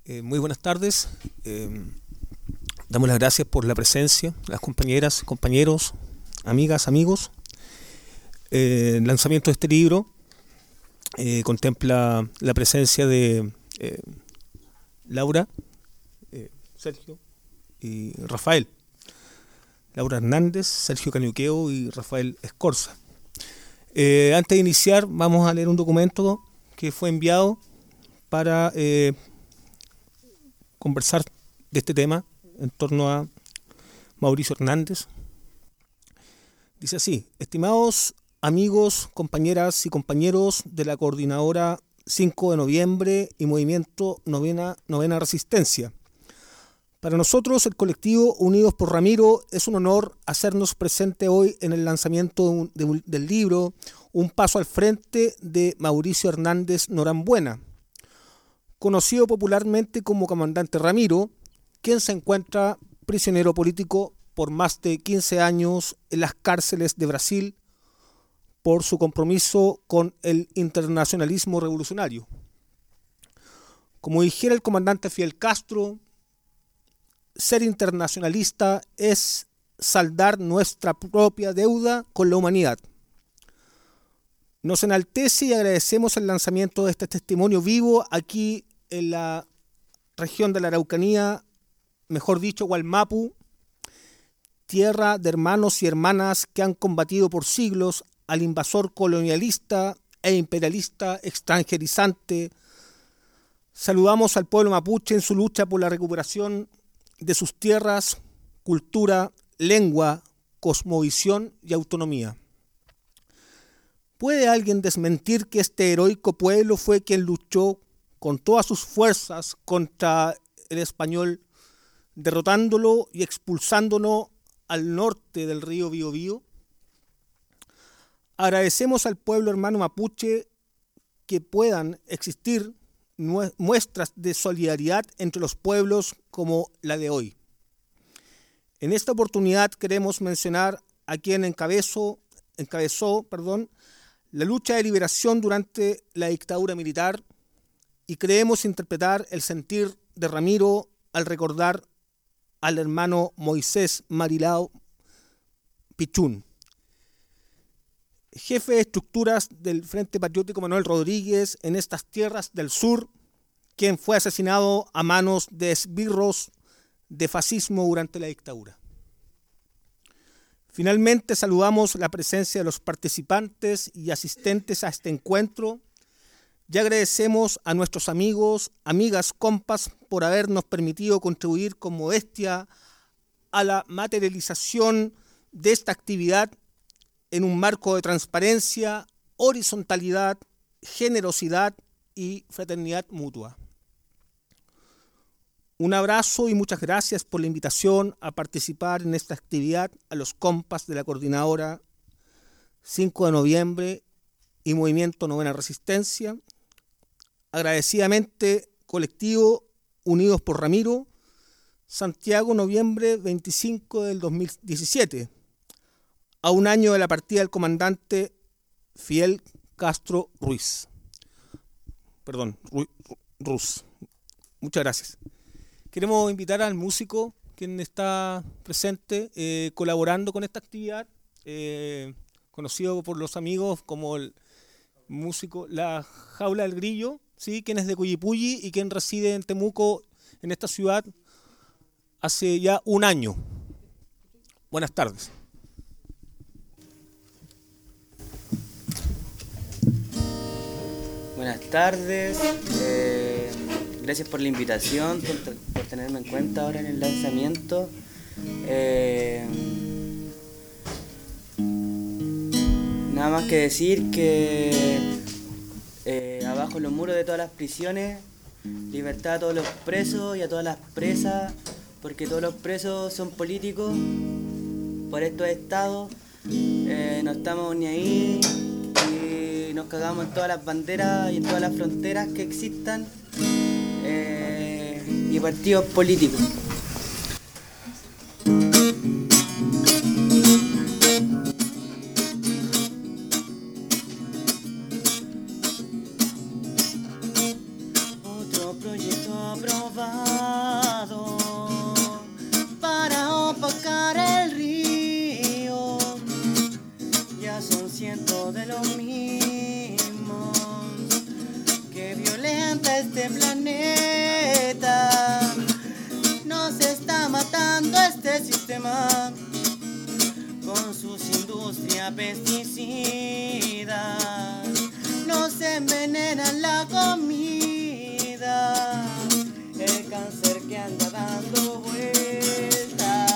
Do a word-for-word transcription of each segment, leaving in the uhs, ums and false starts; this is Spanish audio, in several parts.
Eh, muy buenas tardes. Eh, damos las gracias por la presencia, las compañeras, compañeros, amigas, amigos. Eh, el lanzamiento de este libro eh, contempla la presencia de eh, Laura, eh, Sergio y Rafael. Laura Hernández, Sergio Cañuqueo y Rafael Escorza. Eh, antes de iniciar, vamos a leer un documento que fue enviado para eh, conversar de este tema en torno a Mauricio Hernández. Dice así: estimados amigos, compañeras y compañeros de la Coordinadora cinco de noviembre y Movimiento Novena, Novena Resistencia. Para nosotros, el colectivo Unidos por Ramiro, es un honor hacernos presente hoy en el lanzamiento de un, de, del libro Un paso al frente de Mauricio Hernández Norambuena, conocido popularmente como Comandante Ramiro, quien se encuentra prisionero político por más de quince años en las cárceles de Brasil por su compromiso con el internacionalismo revolucionario. Como dijera el comandante Fidel Castro, ser internacionalista es saldar nuestra propia deuda con la humanidad. Nos enaltece y agradecemos el lanzamiento de este testimonio vivo aquí en la región de la Araucanía, mejor dicho, Gualmapu, tierra de hermanos y hermanas que han combatido por siglos al invasor colonialista e imperialista extranjerizante. Saludamos al pueblo mapuche en su lucha por la recuperación de sus tierras, cultura, lengua, cosmovisión y autonomía. ¿Puede alguien desmentir que este heroico pueblo fue quien luchó con todas sus fuerzas contra el español, derrotándolo y expulsándolo al norte del río Biobío? Agradecemos al pueblo hermano mapuche que puedan existir muestras de solidaridad entre los pueblos como la de hoy. En esta oportunidad queremos mencionar a quien encabezó, encabezó perdón, la lucha de liberación durante la dictadura militar, y creemos interpretar el sentir de Ramiro al recordar al hermano Moisés Marilao Pichún, jefe de estructuras del Frente Patriótico Manuel Rodríguez en estas tierras del sur, quien fue asesinado a manos de esbirros de fascismo durante la dictadura. Finalmente, saludamos la presencia de los participantes y asistentes a este encuentro y agradecemos a nuestros amigos, amigas, compas por habernos permitido contribuir con modestia a la materialización de esta actividad en un marco de transparencia, horizontalidad, generosidad y fraternidad mutua. Un abrazo y muchas gracias por la invitación a participar en esta actividad a los compas de la Coordinadora cinco de noviembre y Movimiento Novena Resistencia. Agradecidamente, colectivo Unidos por Ramiro, Santiago, noviembre veinticinco del dos mil diecisiete. A un año de la partida del comandante Fidel Castro Ruiz. Perdón, Ru, Ruz. Muchas gracias. Queremos invitar al músico, quien está presente, eh, colaborando con esta actividad, eh, conocido por los amigos como el músico La Jaula del Grillo, ¿sí? Quien es de Cuyipulli y quien reside en Temuco, en esta ciudad, hace ya un año. Buenas tardes. Buenas tardes, eh, gracias por la invitación, por, por tenerme en cuenta ahora en el lanzamiento. Eh, nada más que decir que eh, abajo los muros de todas las prisiones, libertad a todos los presos y a todas las presas, porque todos los presos son políticos por estos estados, eh, no estamos ni ahí. Nos cagamos en todas las banderas y en todas las fronteras que existan, eh, y partidos políticos. Otro proyecto probado para opacar el río. Ya son cientos de los mismos que violenta este planeta. Nos está matando este sistema con sus industrias pesticidas. Nos envenenan la comida, el cáncer que anda dando vueltas.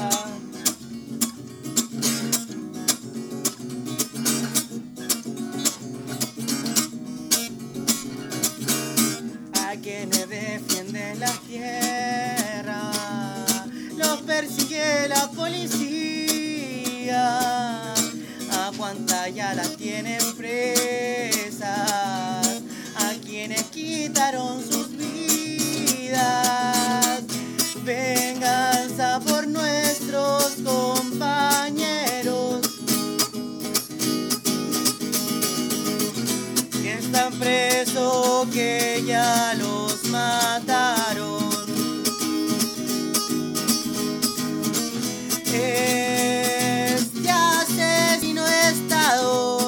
A quienes defienden la tierra los persigue la policía. A cuántas ya las tienen presas, a quienes quitaron sus vidas. Venganza por nuestros compañeros que están presos, que ya los mataron. Este asesino Estado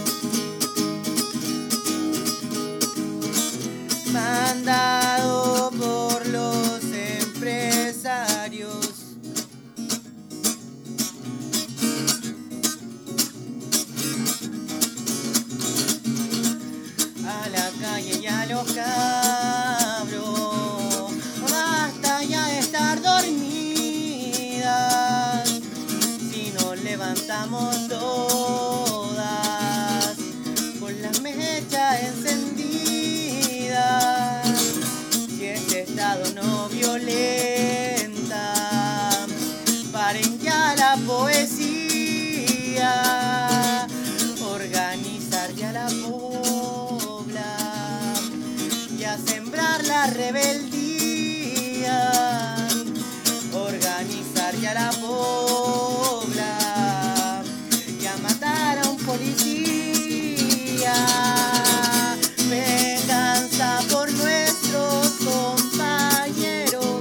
mandado por los empresarios. A la calle y a los cabros, basta ya de estar dormidas. Si nos levantamos todas con las mechas encendidas, si este Estado no violenta, paren ya la poesía, organizar ya la pobla y a sembrar la rebeldía, organizar ya la pobla y a matar a un policía. Venganza por nuestros compañeros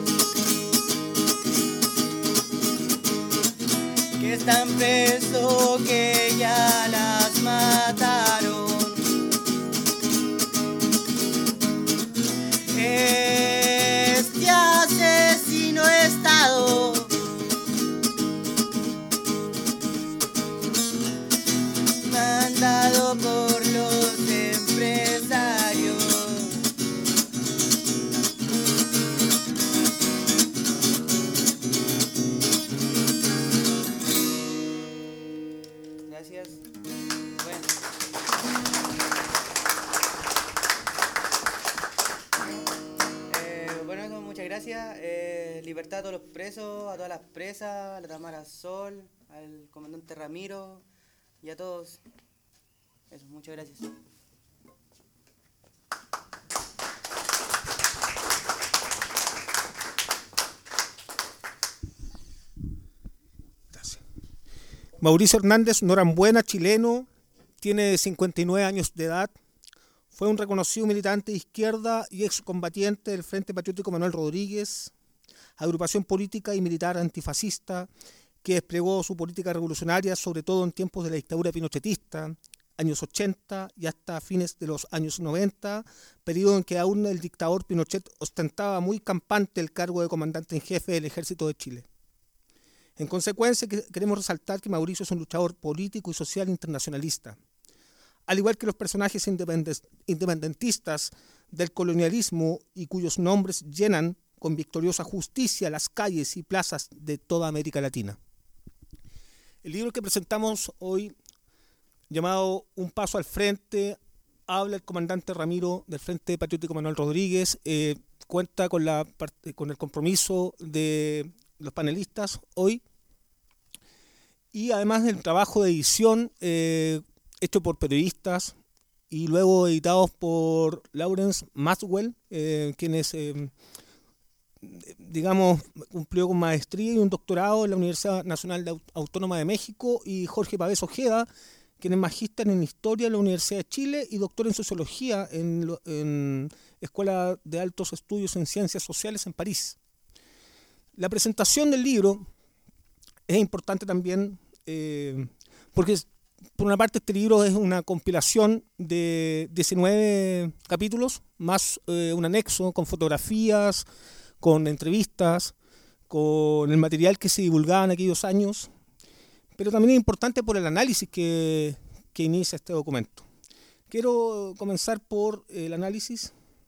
que están presos, que ya las mataron. Este asesino Estado mandado por los empresarios. Gracias. Bueno. Eh, bueno, eso, muchas gracias. Eh, libertad a todos los presos, a todas las presas, a la Tamara Sol, al comandante Ramiro y a todos. Eso, muchas gracias. Gracias. Mauricio Hernández Norambuena, chileno, tiene cincuenta y nueve años de edad. Fue un reconocido militante de izquierda y excombatiente del Frente Patriótico Manuel Rodríguez, agrupación política y militar antifascista que desplegó su política revolucionaria, sobre todo en tiempos de la dictadura pinochetista, años ochenta y hasta fines de los años noventa, periodo en que aún el dictador Pinochet ostentaba muy campante el cargo de comandante en jefe del Ejército de Chile. En consecuencia, queremos resaltar que Mauricio es un luchador político y social internacionalista. Al igual que los personajes independentistas del colonialismo y cuyos nombres llenan con victoriosa justicia las calles y plazas de toda América Latina. El libro que presentamos hoy, llamado Un paso al frente, habla el comandante Ramiro del Frente Patriótico Manuel Rodríguez, eh, cuenta con, la, con el compromiso de los panelistas hoy y además del trabajo de edición eh, hecho por periodistas y luego editados por Lawrence Maxwell, eh, quien es, eh, digamos, cumplió con maestría y un doctorado en la Universidad Nacional de Autónoma de México, y Jorge Pavés Ojeda, quien es magíster en Historia en la Universidad de Chile y doctor en Sociología en, en, Escuela de Altos Estudios en Ciencias Sociales en París. La presentación del libro es importante también eh, porque, por una parte, este libro es una compilación de diecinueve capítulos, más eh, un anexo con fotografías, con entrevistas, con el material que se divulgaba en aquellos años, pero también es importante por el análisis que, que inicia este documento. Quiero comenzar por el análisis.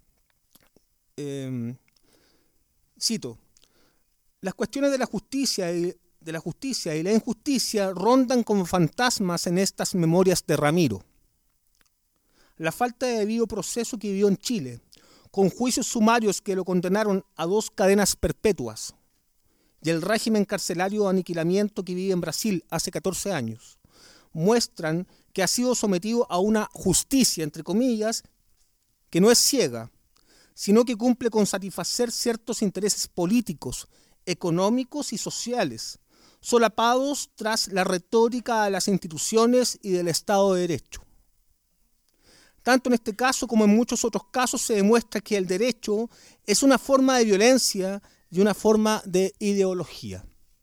Eh, cito: las cuestiones de la justicia y de la justicia y la injusticia rondan como fantasmas en estas memorias de Ramiro. La falta de debido proceso que vivió en Chile, con juicios sumarios que lo condenaron a dos cadenas perpetuas, y el régimen carcelario de aniquilamiento que vive en Brasil hace catorce años, muestran que ha sido sometido a una justicia, entre comillas, que no es ciega, sino que cumple con satisfacer ciertos intereses políticos, económicos y sociales, solapados tras la retórica de las instituciones y del Estado de Derecho. Tanto en este caso como en muchos otros casos se demuestra que el derecho es una forma de violencia y una forma de ideología.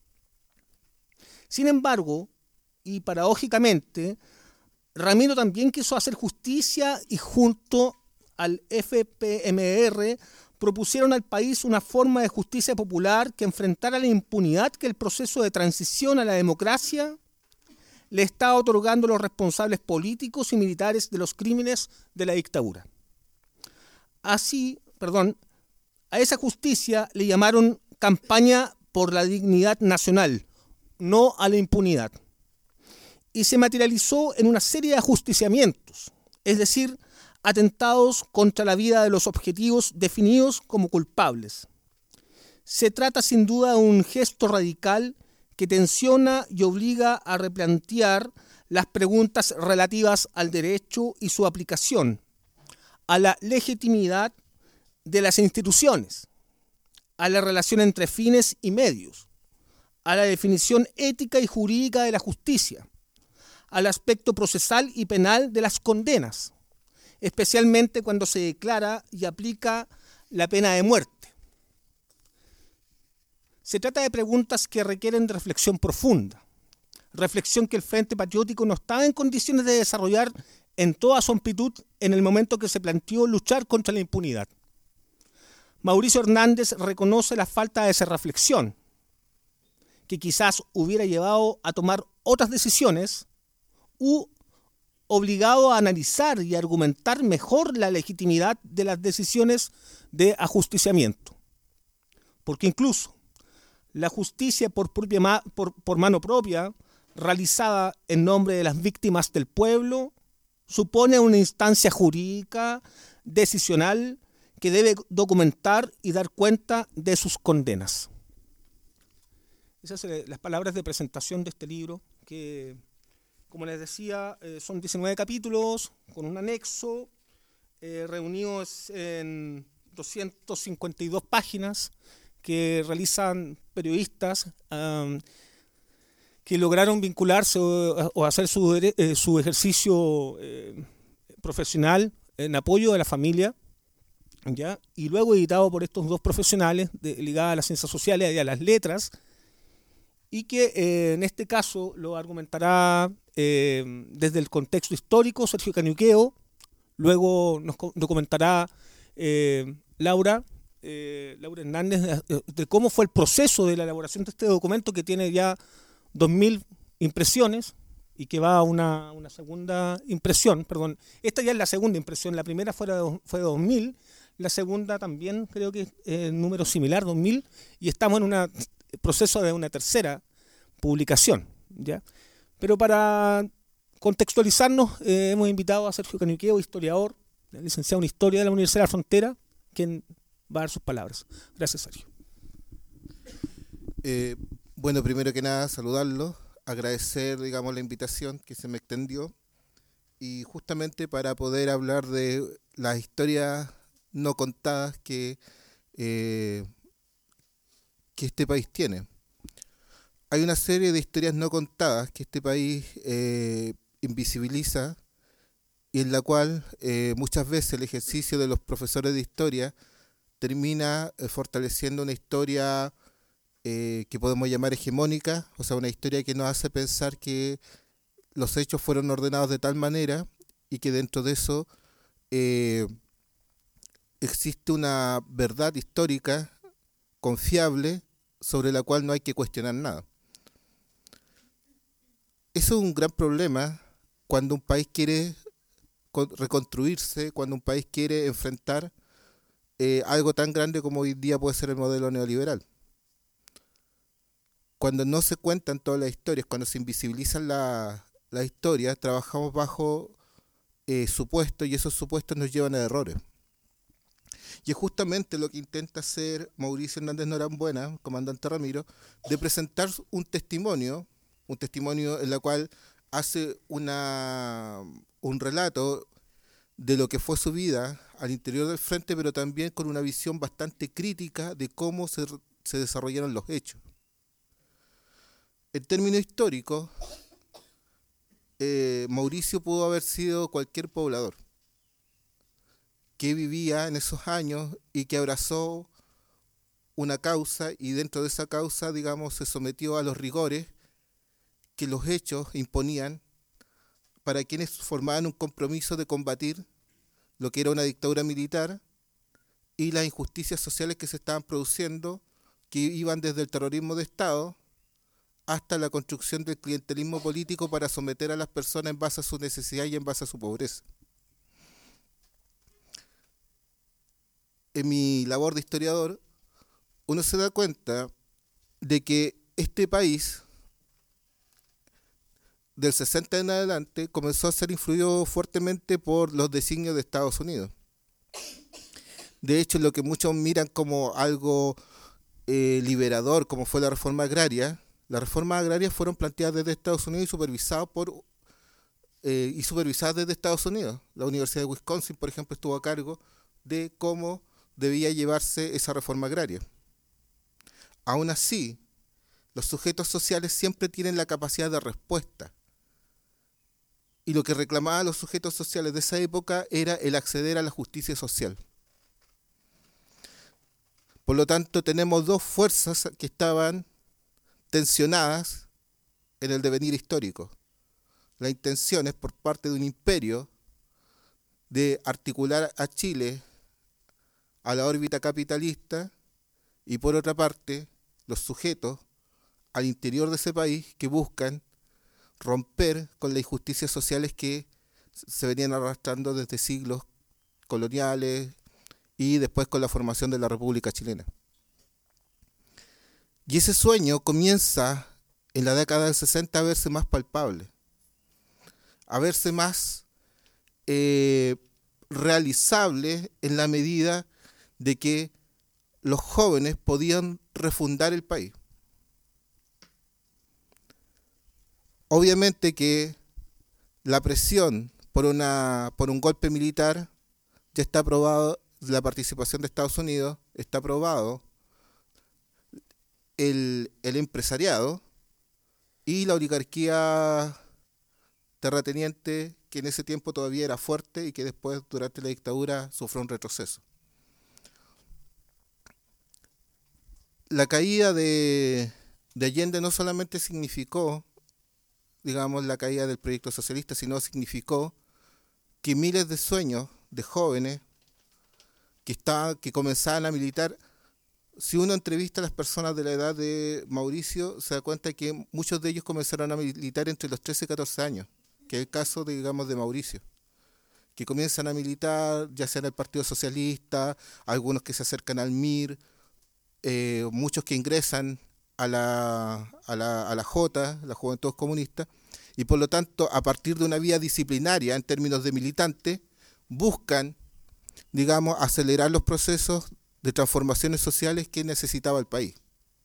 Sin embargo, y paradójicamente, Ramiro también quiso hacer justicia y junto al F P M R propusieron al país una forma de justicia popular que enfrentara la impunidad que el proceso de transición a la democracia le está otorgando a los responsables políticos y militares de los crímenes de la dictadura. Así, perdón, a esa justicia le llamaron campaña por la dignidad nacional, no a la impunidad. Y se materializó en una serie de ajusticiamientos, es decir, atentados contra la vida de los objetivos definidos como culpables. Se trata sin duda de un gesto radical que tensiona y obliga a replantear las preguntas relativas al derecho y su aplicación, a la legitimidad de las instituciones, a la relación entre fines y medios, a la definición ética y jurídica de la justicia, al aspecto procesal y penal de las condenas, especialmente cuando se declara y aplica la pena de muerte. Se trata de preguntas que requieren de reflexión profunda, reflexión que el Frente Patriótico no estaba en condiciones de desarrollar en toda su amplitud en el momento que se planteó luchar contra la impunidad. Mauricio Hernández reconoce la falta de esa reflexión, que quizás hubiera llevado a tomar otras decisiones u obligado a analizar y argumentar mejor la legitimidad de las decisiones de ajusticiamiento. Porque incluso la justicia por, propia ma- por, por mano propia, realizada en nombre de las víctimas del pueblo, supone una instancia jurídica, decisional, que debe documentar y dar cuenta de sus condenas. Esas son las palabras de presentación de este libro, que, como les decía, eh, son diecinueve capítulos con un anexo, eh, reunidos en doscientas cincuenta y dos páginas que realizan periodistas um, que lograron vincularse o, o hacer su, eh, su ejercicio eh, profesional en apoyo de la familia, ¿ya? Y luego editado por estos dos profesionales de, ligados a las ciencias sociales y a las letras, y que eh, en este caso lo argumentará eh, desde el contexto histórico Sergio Caniuqueo, luego nos documentará eh, Laura, eh, Laura Hernández de, de cómo fue el proceso de la elaboración de este documento que tiene ya dos mil impresiones y que va a una, una segunda impresión, perdón, esta ya es la segunda impresión, la primera fue de, fue de dos mil, la segunda también creo que es eh, número similar, dos mil, y estamos en un proceso de una tercera publicación, ¿ya? Pero para contextualizarnos, eh, hemos invitado a Sergio Caniuqueo, historiador, licenciado en Historia de la Universidad de la Frontera, quien va a dar sus palabras. Gracias, Sergio. Eh, bueno, primero que nada, saludarlo, agradecer, digamos, la invitación que se me extendió, y justamente para poder hablar de las historias no contadas que, eh, que este país tiene. Hay una serie de historias no contadas que este país eh, invisibiliza y en la cual eh, muchas veces el ejercicio de los profesores de historia termina eh, fortaleciendo una historia eh, que podemos llamar hegemónica, o sea, una historia que nos hace pensar que los hechos fueron ordenados de tal manera y que dentro de eso eh, existe una verdad histórica confiable sobre la cual no hay que cuestionar nada. Eso es un gran problema cuando un país quiere reconstruirse, cuando un país quiere enfrentar eh, algo tan grande como hoy día puede ser el modelo neoliberal. Cuando no se cuentan todas las historias, cuando se invisibilizan las la historias, trabajamos bajo eh, supuestos y esos supuestos nos llevan a errores. Y es justamente lo que intenta hacer Mauricio Hernández Norambuena, comandante Ramiro, de presentar un testimonio, un testimonio en el cual hace una, un relato de lo que fue su vida al interior del frente, pero también con una visión bastante crítica de cómo se, se desarrollaron los hechos. En términos históricos, eh, Mauricio pudo haber sido cualquier poblador que vivía en esos años y que abrazó una causa y dentro de esa causa, digamos, se sometió a los rigores que los hechos imponían para quienes formaban un compromiso de combatir lo que era una dictadura militar y las injusticias sociales que se estaban produciendo, que iban desde el terrorismo de Estado hasta la construcción del clientelismo político para someter a las personas en base a su necesidad y en base a su pobreza. En mi labor de historiador, uno se da cuenta de que este país, del sesenta en adelante, comenzó a ser influido fuertemente por los designios de Estados Unidos. De hecho, lo que muchos miran como algo eh, liberador, como fue la reforma agraria, las reformas agrarias fueron planteadas desde Estados Unidos y supervisadas por eh, y supervisadas desde Estados Unidos. La Universidad de Wisconsin, por ejemplo, estuvo a cargo de cómo debía llevarse esa reforma agraria. Aún así, los sujetos sociales siempre tienen la capacidad de respuesta. Y lo que reclamaban los sujetos sociales de esa época era el acceder a la justicia social. Por lo tanto, tenemos dos fuerzas que estaban tensionadas en el devenir histórico. La intención es por parte de un imperio de articular a Chile a la órbita capitalista y por otra parte los sujetos al interior de ese país que buscan romper con las injusticias sociales que se venían arrastrando desde siglos coloniales y después con la formación de la República Chilena. Y ese sueño comienza en la década del sesenta a verse más palpable, a verse más eh, realizable en la medida de que los jóvenes podían refundar el país. Obviamente que la presión por, una, por un golpe militar ya está aprobado, la participación de Estados Unidos está aprobado, el, el empresariado y la oligarquía terrateniente que en ese tiempo todavía era fuerte y que después durante la dictadura sufrió un retroceso. La caída de, de Allende no solamente significó, digamos, la caída del proyecto socialista, sino significó que miles de sueños de jóvenes que, estaban, que comenzaban a militar, si uno entrevista a las personas de la edad de Mauricio, se da cuenta que muchos de ellos comenzaron a militar entre los trece y catorce años, que es el caso, de, digamos, de Mauricio, que comienzan a militar, ya sea en el Partido Socialista, algunos que se acercan al M I R, eh, muchos que ingresan a la, a la, a la J, la Juventud Comunista, y por lo tanto, a partir de una vía disciplinaria en términos de militante, buscan, digamos, acelerar los procesos de transformaciones sociales que necesitaba el país.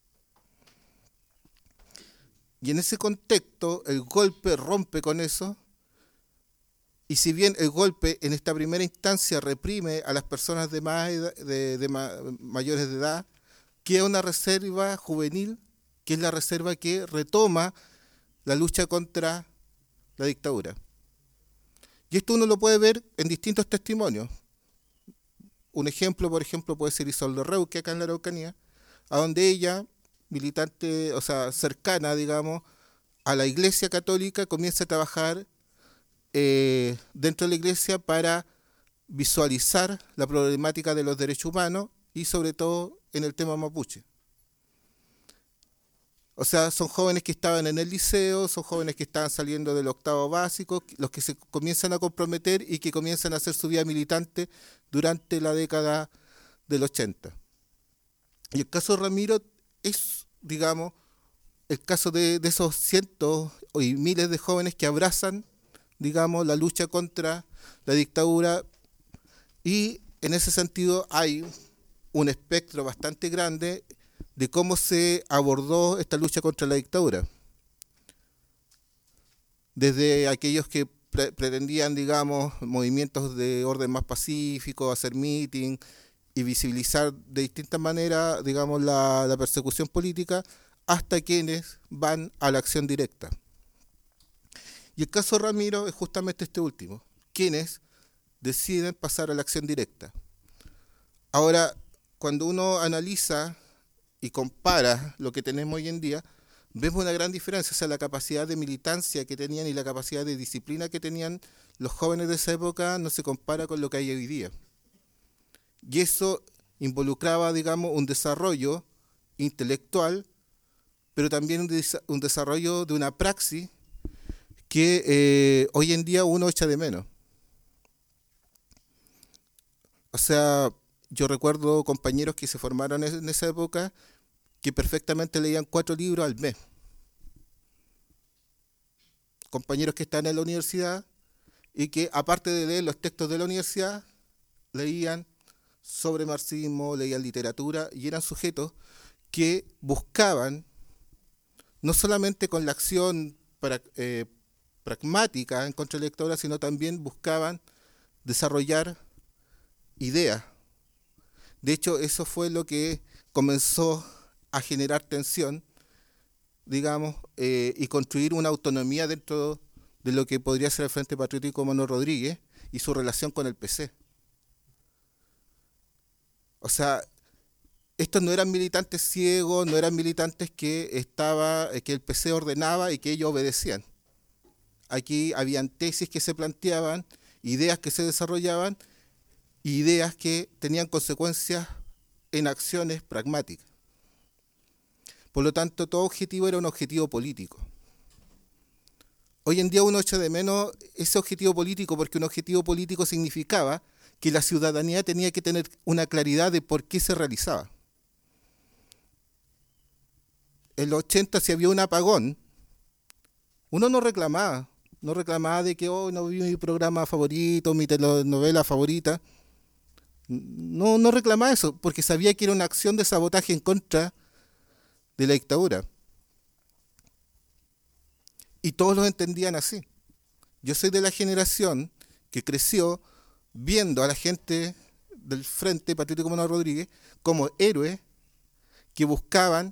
Y en ese contexto, el golpe rompe con eso, y si bien el golpe en esta primera instancia reprime a las personas de, más edad, de, de ma, mayores de edad, queda una reserva juvenil, que es la reserva que retoma la lucha contra la dictadura. Y esto uno lo puede ver en distintos testimonios. Un ejemplo, por ejemplo, puede ser Isolda Reuque, acá en la Araucanía, a donde ella, militante, o sea, cercana, digamos, a la Iglesia Católica, comienza a trabajar eh, dentro de la Iglesia para visualizar la problemática de los derechos humanos y sobre todo en el tema mapuche. O sea, son jóvenes que estaban en el liceo, son jóvenes que estaban saliendo del octavo básico, los que se comienzan a comprometer y que comienzan a hacer su vida militante durante la década del ochenta. Y el caso de Ramiro es, digamos, el caso de, de esos cientos y miles de jóvenes que abrazan, digamos, la lucha contra la dictadura, y en ese sentido hay un espectro bastante grande de cómo se abordó esta lucha contra la dictadura. Desde aquellos que pre pretendían, digamos, movimientos de orden más pacífico, hacer meeting y visibilizar de distintas maneras, digamos, la, la persecución política, hasta quienes van a la acción directa. Y el caso de Ramiro es justamente este último, quienes deciden pasar a la acción directa. Ahora, cuando uno analiza y compara lo que tenemos hoy en día, vemos una gran diferencia, o sea, la capacidad de militancia que tenían y la capacidad de disciplina que tenían los jóvenes de esa época no se compara con lo que hay hoy día. Y eso involucraba, digamos, un desarrollo intelectual, pero también un, des un desarrollo de una praxis que eh, hoy en día uno echa de menos. O sea, yo recuerdo compañeros que se formaron en esa época que perfectamente leían cuatro libros al mes. Compañeros que están en la universidad y que, aparte de leer los textos de la universidad, leían sobre marxismo, leían literatura y eran sujetos que buscaban, no solamente con la acción pra, eh, pragmática en contra de la dictadura, sino también buscaban desarrollar ideas. De hecho, eso fue lo que comenzó a generar tensión, digamos, eh, y construir una autonomía dentro de lo que podría ser el Frente Patriótico Manuel Rodríguez y su relación con el P C. O sea, estos no eran militantes ciegos, no eran militantes que, estaba, que el P C ordenaba y que ellos obedecían. Aquí habían tesis que se planteaban, ideas que se desarrollaban, ideas que tenían consecuencias en acciones pragmáticas. Por lo tanto, todo objetivo era un objetivo político. Hoy en día uno echa de menos ese objetivo político porque un objetivo político significaba que la ciudadanía tenía que tener una claridad de por qué se realizaba. En los ochenta, si había un apagón, uno no reclamaba, no reclamaba de que hoy oh, no vi mi programa favorito, mi telenovela favorita. No, no reclamaba eso, porque sabía que era una acción de sabotaje en contra de la dictadura. Y todos lo entendían así. Yo soy de la generación que creció viendo a la gente del Frente Patriótico Manuel Rodríguez como héroes que buscaban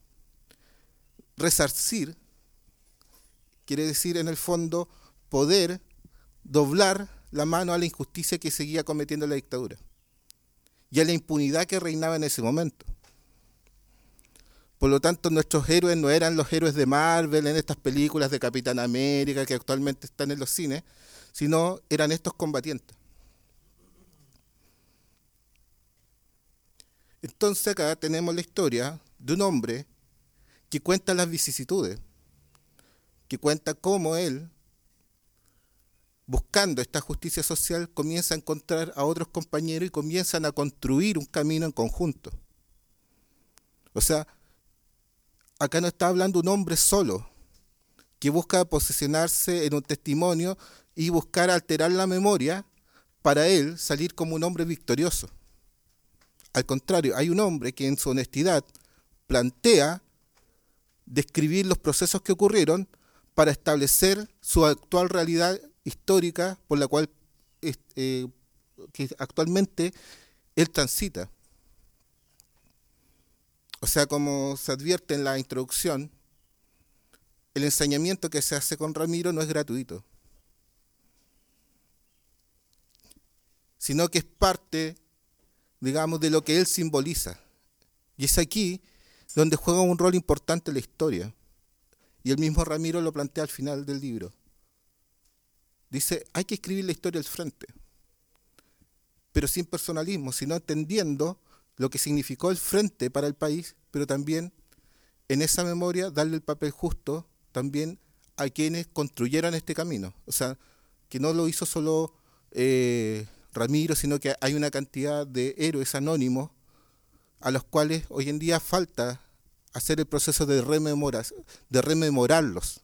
resarcir, quiere decir en el fondo poder doblar la mano a la injusticia que seguía cometiendo la dictadura y a la impunidad que reinaba en ese momento. Por lo tanto, nuestros héroes no eran los héroes de Marvel en estas películas de Capitán América que actualmente están en los cines, sino eran estos combatientes. Entonces acá tenemos la historia de un hombre que cuenta las vicisitudes, que cuenta cómo él, buscando esta justicia social, comienza a encontrar a otros compañeros y comienzan a construir un camino en conjunto. O sea, acá no está hablando un hombre solo, que busca posicionarse en un testimonio y buscar alterar la memoria para él salir como un hombre victorioso. Al contrario, hay un hombre que en su honestidad plantea describir los procesos que ocurrieron para establecer su actual realidad histórica por la cual eh, que actualmente él transita. O sea, como se advierte en la introducción, el ensañamiento que se hace con Ramiro no es gratuito. sino que es parte, digamos, de lo que él simboliza. Y es aquí donde juega un rol importante la historia. Y el mismo Ramiro lo plantea al final del libro. Dice, hay que escribir la historia al frente, pero sin personalismo, sino entendiendo lo que significó el frente para el país, pero también en esa memoria darle el papel justo también a quienes construyeron este camino. O sea, que no lo hizo solo eh, Ramiro, sino que hay una cantidad de héroes anónimos a los cuales hoy en día falta hacer el proceso de, rememora, de rememorarlos.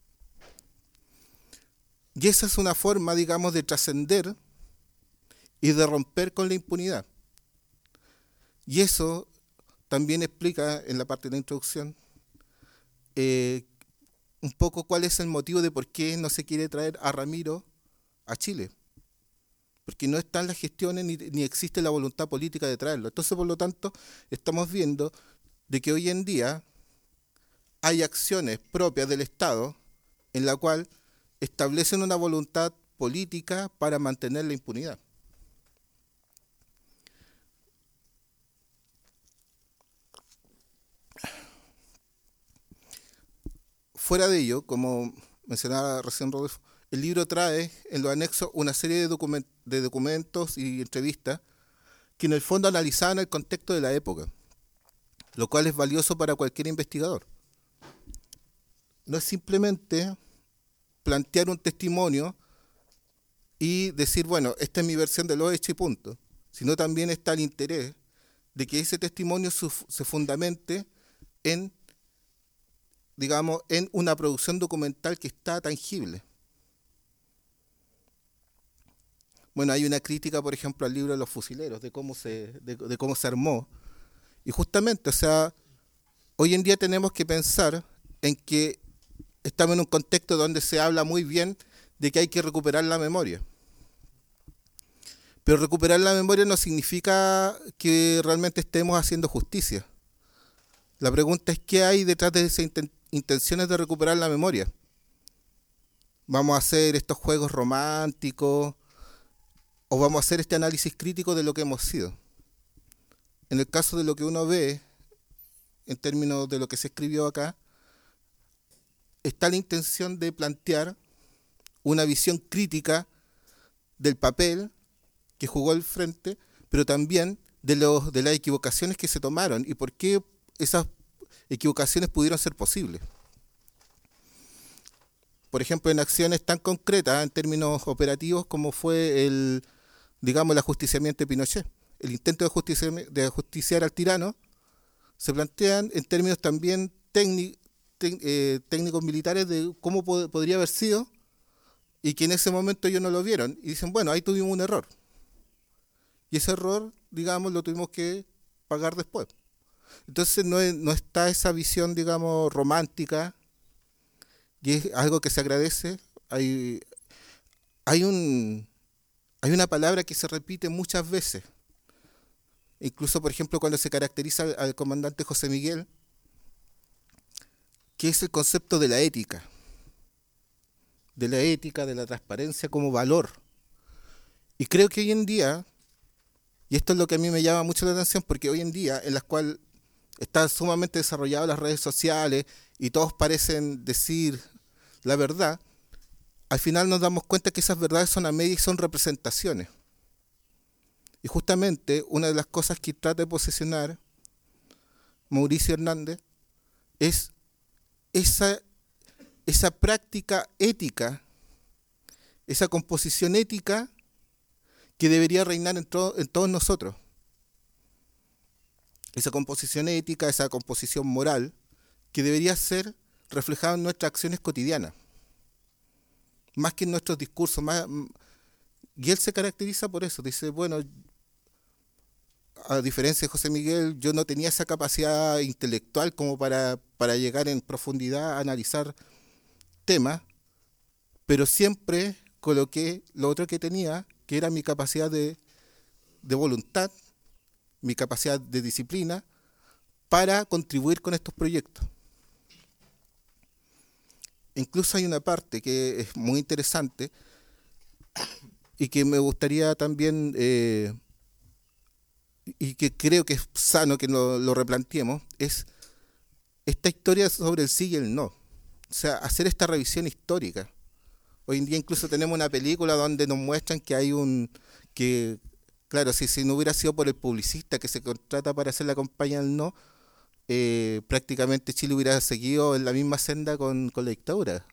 Y esa es una forma, digamos, de trascender y de romper con la impunidad. Y eso también explica en la parte de la introducción eh, un poco cuál es el motivo de por qué no se quiere traer a Ramiro a Chile. Porque no están las gestiones ni, ni existe la voluntad política de traerlo. Entonces, por lo tanto, estamos viendo de que hoy en día hay acciones propias del Estado en la cual establecen una voluntad política para mantener la impunidad. Fuera de ello, como mencionaba recién Rodolfo, el libro trae en los anexos una serie de, document de documentos y entrevistas que en el fondo analizaban el contexto de la época, lo cual es valioso para cualquier investigador. No es simplemente plantear un testimonio y decir, bueno, esta es mi versión de lo hecho y punto, sino también está el interés de que ese testimonio se fundamente en, digamos, en una producción documental que está tangible. Bueno, hay una crítica, por ejemplo, al libro de los fusileros, de cómo se, de, de cómo se armó. Y justamente, o sea, hoy en día tenemos que pensar en que estamos en un contexto donde se habla muy bien de que hay que recuperar la memoria. Pero recuperar la memoria no significa que realmente estemos haciendo justicia. La pregunta es, ¿qué hay detrás de esas inten- intenciones de recuperar la memoria? ¿Vamos a hacer estos juegos románticos? ¿O vamos a hacer este análisis crítico de lo que hemos sido? En el caso de lo que uno ve, en términos de lo que se escribió acá, está la intención de plantear una visión crítica del papel que jugó el frente, pero también de, los, de las equivocaciones que se tomaron y por qué esas equivocaciones pudieron ser posibles. Por ejemplo, en acciones tan concretas en términos operativos como fue el, digamos, el ajusticiamiento de Pinochet. El intento de, justicia, de ajusticiar al tirano se plantean en términos también técnicos, Eh, técnicos militares de cómo pod podría haber sido y que en ese momento ellos no lo vieron y dicen, bueno, ahí tuvimos un error y ese error, digamos, lo tuvimos que pagar después. Entonces no, es, no está esa visión, digamos, romántica, y es algo que se agradece. Hay, hay, un, hay una palabra que se repite muchas veces, incluso, por ejemplo, cuando se caracteriza al, al comandante José Miguel, que es el concepto de la ética, de la ética, de la transparencia como valor. Y creo que hoy en día, y esto es lo que a mí me llama mucho la atención, porque hoy en día, en las cuales están sumamente desarrolladas las redes sociales y todos parecen decir la verdad, al final nos damos cuenta que esas verdades son a medias y son representaciones. Y justamente una de las cosas que trata de posicionar Mauricio Hernández es Esa, esa práctica ética, esa composición ética que debería reinar en, to, en todos nosotros. Esa composición ética, esa composición moral que debería ser reflejada en nuestras acciones cotidianas, más que en nuestros discursos. Más, y él se caracteriza por eso. Dice, bueno, a diferencia de José Miguel, yo no tenía esa capacidad intelectual como para, para llegar en profundidad a analizar temas, pero siempre coloqué lo otro que tenía, que era mi capacidad de, de voluntad, mi capacidad de disciplina, para contribuir con estos proyectos. Incluso hay una parte que es muy interesante, y que me gustaría también, eh, y que creo que es sano que lo, lo replanteemos, es esta historia sobre el sí y el no. O sea, hacer esta revisión histórica. Hoy en día incluso tenemos una película donde nos muestran que hay un... que claro, si, si no hubiera sido por el publicista que se contrata para hacer la campaña del no, eh, prácticamente Chile hubiera seguido en la misma senda con, con la dictadura.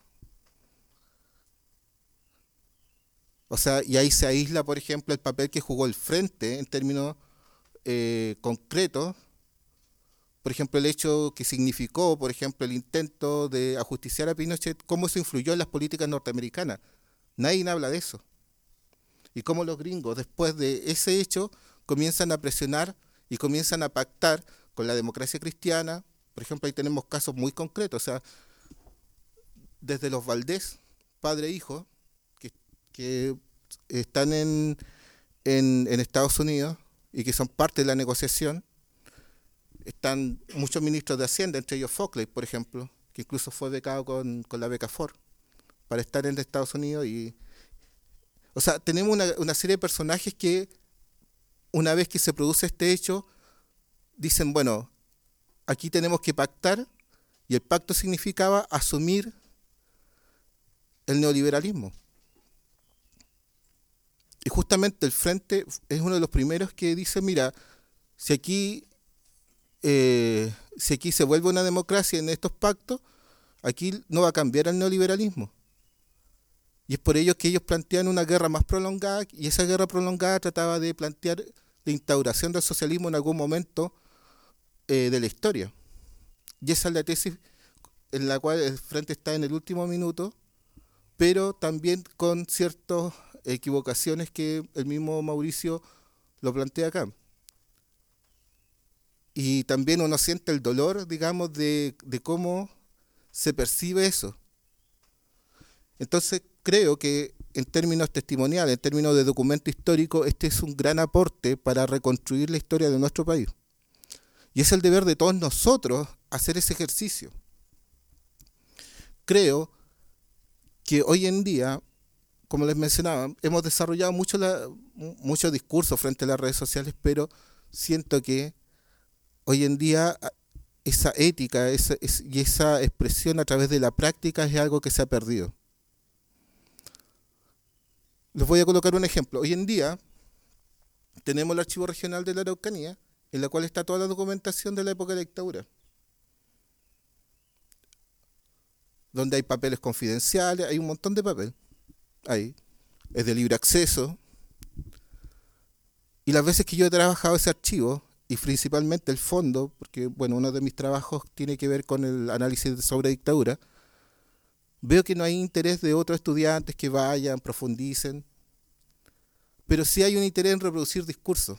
O sea, y ahí se aísla, por ejemplo, el papel que jugó el Frente en términos eh, concretos. Por ejemplo, el hecho que significó, por ejemplo, el intento de ajusticiar a Pinochet, cómo eso influyó en las políticas norteamericanas. Nadie habla de eso. Y cómo los gringos, después de ese hecho, comienzan a presionar y comienzan a pactar con la democracia cristiana. Por ejemplo, ahí tenemos casos muy concretos. O sea, desde los Valdés, padre e hijo, que, que están en, en, en Estados Unidos y que son parte de la negociación. Están muchos ministros de Hacienda, entre ellos Fockley, por ejemplo, que incluso fue becado con, con la beca Ford para estar en Estados Unidos. Y, o sea, tenemos una, una serie de personajes que, una vez que se produce este hecho, dicen, bueno, aquí tenemos que pactar, y el pacto significaba asumir el neoliberalismo. Y justamente el Frente es uno de los primeros que dice, mira, si aquí... Eh, si aquí se vuelve una democracia en estos pactos, aquí no va a cambiar el neoliberalismo. Y es por ello que ellos plantean una guerra más prolongada, y esa guerra prolongada trataba de plantear la instauración del socialismo en algún momento eh, de la historia. Y esa es la tesis en la cual el Frente está en el último minuto, pero también con ciertas equivocaciones que el mismo Mauricio lo plantea acá. Y también uno siente el dolor, digamos, de, de cómo se percibe eso. Entonces, creo que en términos testimoniales, en términos de documento histórico, este es un gran aporte para reconstruir la historia de nuestro país. Y es el deber de todos nosotros hacer ese ejercicio. Creo que hoy en día, como les mencionaba, hemos desarrollado mucho, la, mucho discurso frente a las redes sociales, pero siento que hoy en día esa ética esa, es, y esa expresión a través de la práctica es algo que se ha perdido. Les voy a colocar un ejemplo. Hoy en día tenemos el Archivo Regional de la Araucanía, en la cual está toda la documentación de la época de la dictadura, donde hay papeles confidenciales, hay un montón de papel. Ahí. Es de libre acceso. Y las veces que yo he trabajado ese archivo, y principalmente el fondo, porque bueno, uno de mis trabajos tiene que ver con el análisis sobre dictadura, veo que no hay interés de otros estudiantes que vayan, profundicen, pero sí hay un interés en reproducir discursos.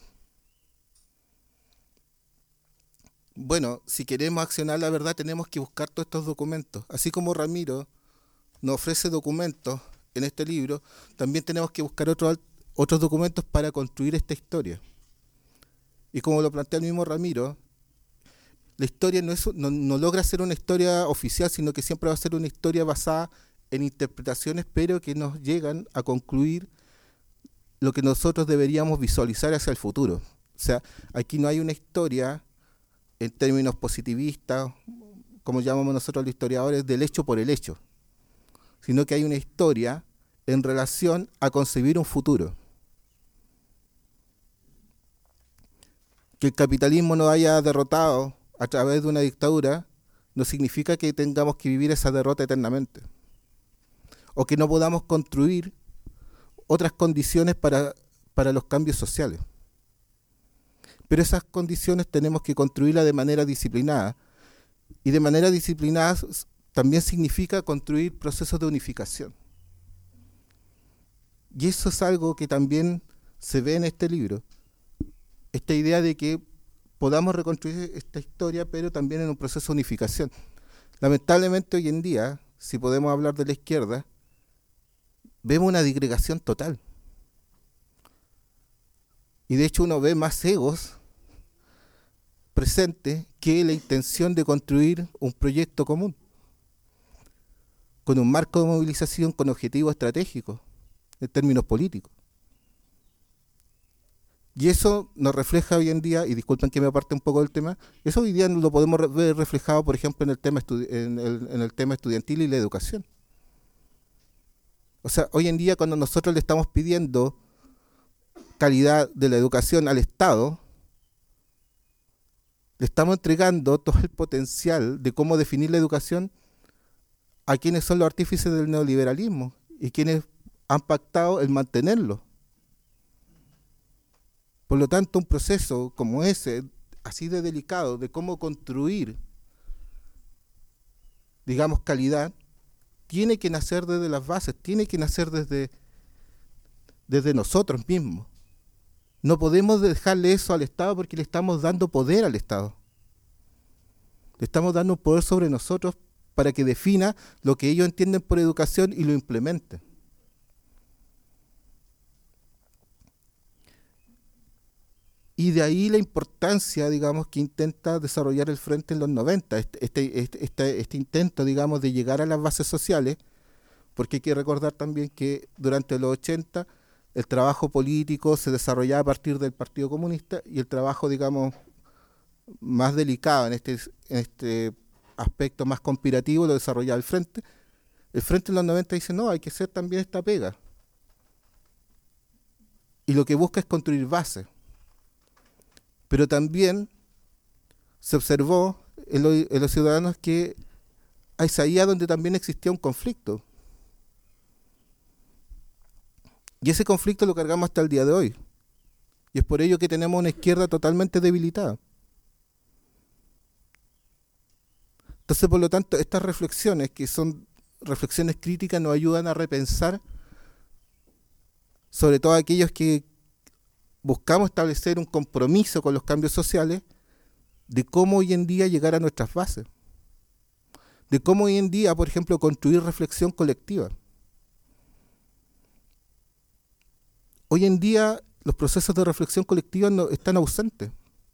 Bueno, si queremos accionar la verdad, tenemos que buscar todos estos documentos. Así como Ramiro nos ofrece documentos en este libro, también tenemos que buscar otros otros documentos para construir esta historia. Y como lo plantea el mismo Ramiro, la historia no, es, no, no logra ser una historia oficial, sino que siempre va a ser una historia basada en interpretaciones, pero que nos llegan a concluir lo que nosotros deberíamos visualizar hacia el futuro. O sea, aquí no hay una historia en términos positivistas, como llamamos nosotros los historiadores, del hecho por el hecho, sino que hay una historia en relación a concebir un futuro. Que el capitalismo nos haya derrotado a través de una dictadura no significa que tengamos que vivir esa derrota eternamente, o que no podamos construir otras condiciones para, para los cambios sociales. Pero esas condiciones tenemos que construirlas de manera disciplinada, y de manera disciplinada también significa construir procesos de unificación. Y eso es algo que también se ve en este libro. Esta idea de que podamos reconstruir esta historia, pero también en un proceso de unificación. Lamentablemente hoy en día, si podemos hablar de la izquierda, vemos una disgregación total. Y de hecho uno ve más egos presentes que la intención de construir un proyecto común, con un marco de movilización con objetivos estratégicos, en términos políticos. Y eso nos refleja hoy en día, y disculpen que me aparte un poco del tema, eso hoy día lo podemos ver reflejado, por ejemplo, en el tema, en el, en el tema estudiantil y la educación. O sea, hoy en día cuando nosotros le estamos pidiendo calidad de la educación al Estado, le estamos entregando todo el potencial de cómo definir la educación a quienes son los artífices del neoliberalismo y quienes han pactado el mantenerlo. Por lo tanto, un proceso como ese, así de delicado, de cómo construir, digamos, calidad, tiene que nacer desde las bases, tiene que nacer desde, desde nosotros mismos. No podemos dejarle eso al Estado porque le estamos dando poder al Estado. Le estamos dando un poder sobre nosotros para que defina lo que ellos entienden por educación y lo implementen. Y de ahí la importancia, digamos, que intenta desarrollar el Frente en los noventa, este, este, este, este, este intento, digamos, de llegar a las bases sociales, porque hay que recordar también que durante los ochenta el trabajo político se desarrollaba a partir del Partido Comunista y el trabajo, digamos, más delicado en este, en este aspecto más conspirativo lo desarrollaba el Frente. El Frente en los noventa dice, no, hay que hacer también esta pega. Y lo que busca es construir bases. Pero también se observó en, lo, en los ciudadanos que es ahí donde también existía un conflicto. Y ese conflicto lo cargamos hasta el día de hoy. Y es por ello que tenemos una izquierda totalmente debilitada. Entonces, por lo tanto, estas reflexiones, que son reflexiones críticas, nos ayudan a repensar, sobre todo aquellos que buscamos establecer un compromiso con los cambios sociales, de cómo hoy en día llegar a nuestras bases, de cómo hoy en día, por ejemplo, construir reflexión colectiva. Hoy en día los procesos de reflexión colectiva no, están ausentes.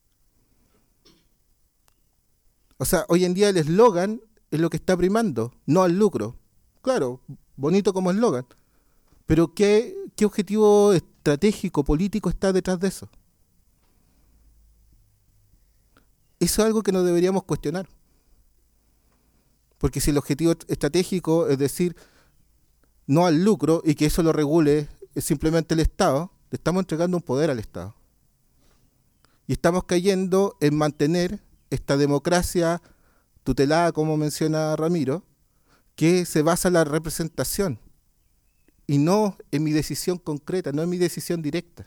O sea, hoy en día el eslogan es lo que está primando, no al lucro. Claro, bonito como eslogan, pero ¿qué, qué objetivo estratégico, político está detrás de eso? Eso es algo que no deberíamos cuestionar. Porque si el objetivo estratégico es decir no al lucro y que eso lo regule simplemente el Estado, le estamos entregando un poder al Estado. Y estamos cayendo en mantener esta democracia tutelada, como menciona Ramiro, que se basa en la representación y no en mi decisión concreta, no en mi decisión directa.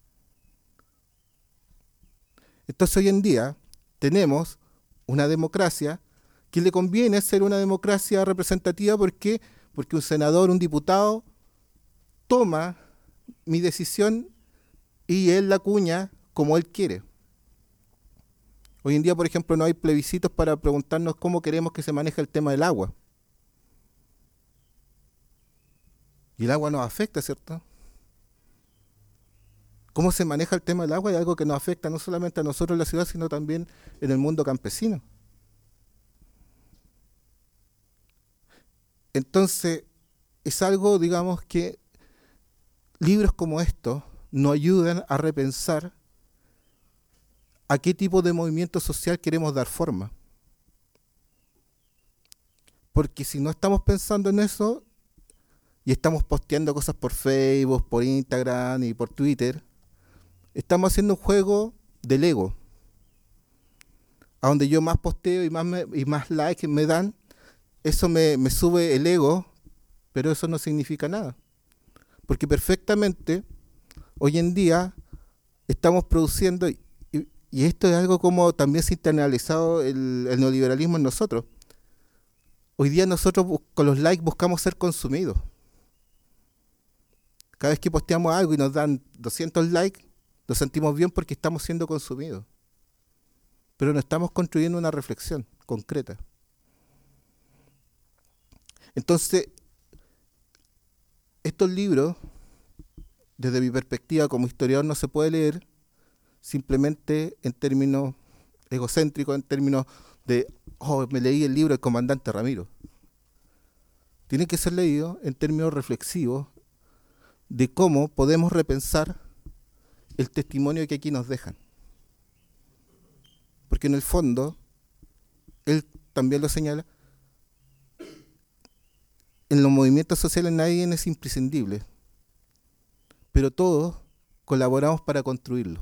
Entonces hoy en día tenemos una democracia que le conviene ser una democracia representativa. ¿Por qué? Porque un senador, un diputado, toma mi decisión y él la acuña como él quiere. Hoy en día, por ejemplo, no hay plebiscitos para preguntarnos cómo queremos que se maneje el tema del agua. Y el agua nos afecta, ¿cierto? Cómo se maneja el tema del agua es algo que nos afecta no solamente a nosotros en la ciudad, sino también en el mundo campesino. Entonces, es algo, digamos, que libros como estos nos ayudan a repensar a qué tipo de movimiento social queremos dar forma. Porque si no estamos pensando en eso y estamos posteando cosas por Facebook, por Instagram y por Twitter, estamos haciendo un juego del ego, a donde yo más posteo y más, me, y más likes me dan, eso me, me sube el ego, pero eso no significa nada. Porque perfectamente, hoy en día, estamos produciendo, y, y esto es algo como también se ha internalizado el, el neoliberalismo en nosotros. Hoy día nosotros con los likes buscamos ser consumidos. Cada vez que posteamos algo y nos dan doscientos likes, nos sentimos bien porque estamos siendo consumidos. Pero no estamos construyendo una reflexión concreta. Entonces, estos libros, desde mi perspectiva como historiador, no se puede leer simplemente en términos egocéntricos, en términos de, oh, me leí el libro del comandante Ramiro. Tiene que ser leído en términos reflexivos de cómo podemos repensar el testimonio que aquí nos dejan. Porque en el fondo, él también lo señala, en los movimientos sociales nadie es imprescindible, pero todos colaboramos para construirlo.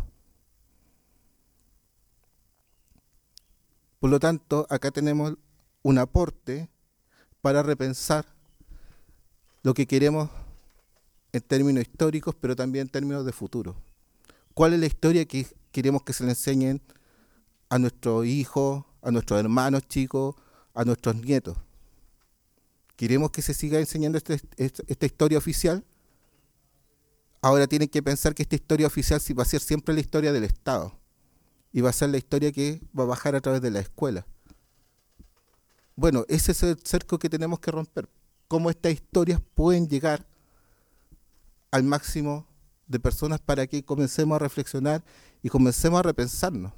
Por lo tanto, acá tenemos un aporte para repensar lo que queremos en términos históricos, pero también en términos de futuro. ¿Cuál es la historia que queremos que se le enseñen a nuestros hijos, a nuestros hermanos chicos, a nuestros nietos? ¿Queremos que se siga enseñando este, esta, esta historia oficial? Ahora tienen que pensar que esta historia oficial va a ser siempre la historia del Estado y va a ser la historia que va a bajar a través de la escuela. Bueno, ese es el cerco que tenemos que romper. Cómo estas historias pueden llegar al máximo de personas para que comencemos a reflexionar y comencemos a repensarnos.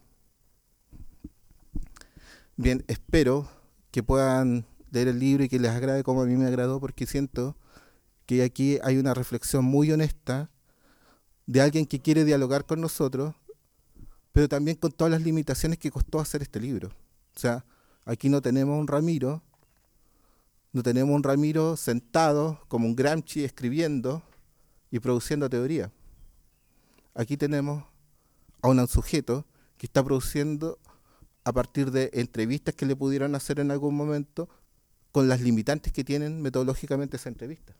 Bien, espero que puedan leer el libro y que les agrade como a mí me agradó, porque siento que aquí hay una reflexión muy honesta de alguien que quiere dialogar con nosotros, pero también con todas las limitaciones que costó hacer este libro. O sea, aquí no tenemos un Ramiro, no tenemos un Ramiro sentado como un Gramsci escribiendo y produciendo teoría. Aquí tenemos a un sujeto que está produciendo a partir de entrevistas que le pudieron hacer en algún momento con las limitantes que tienen metodológicamente esa entrevista.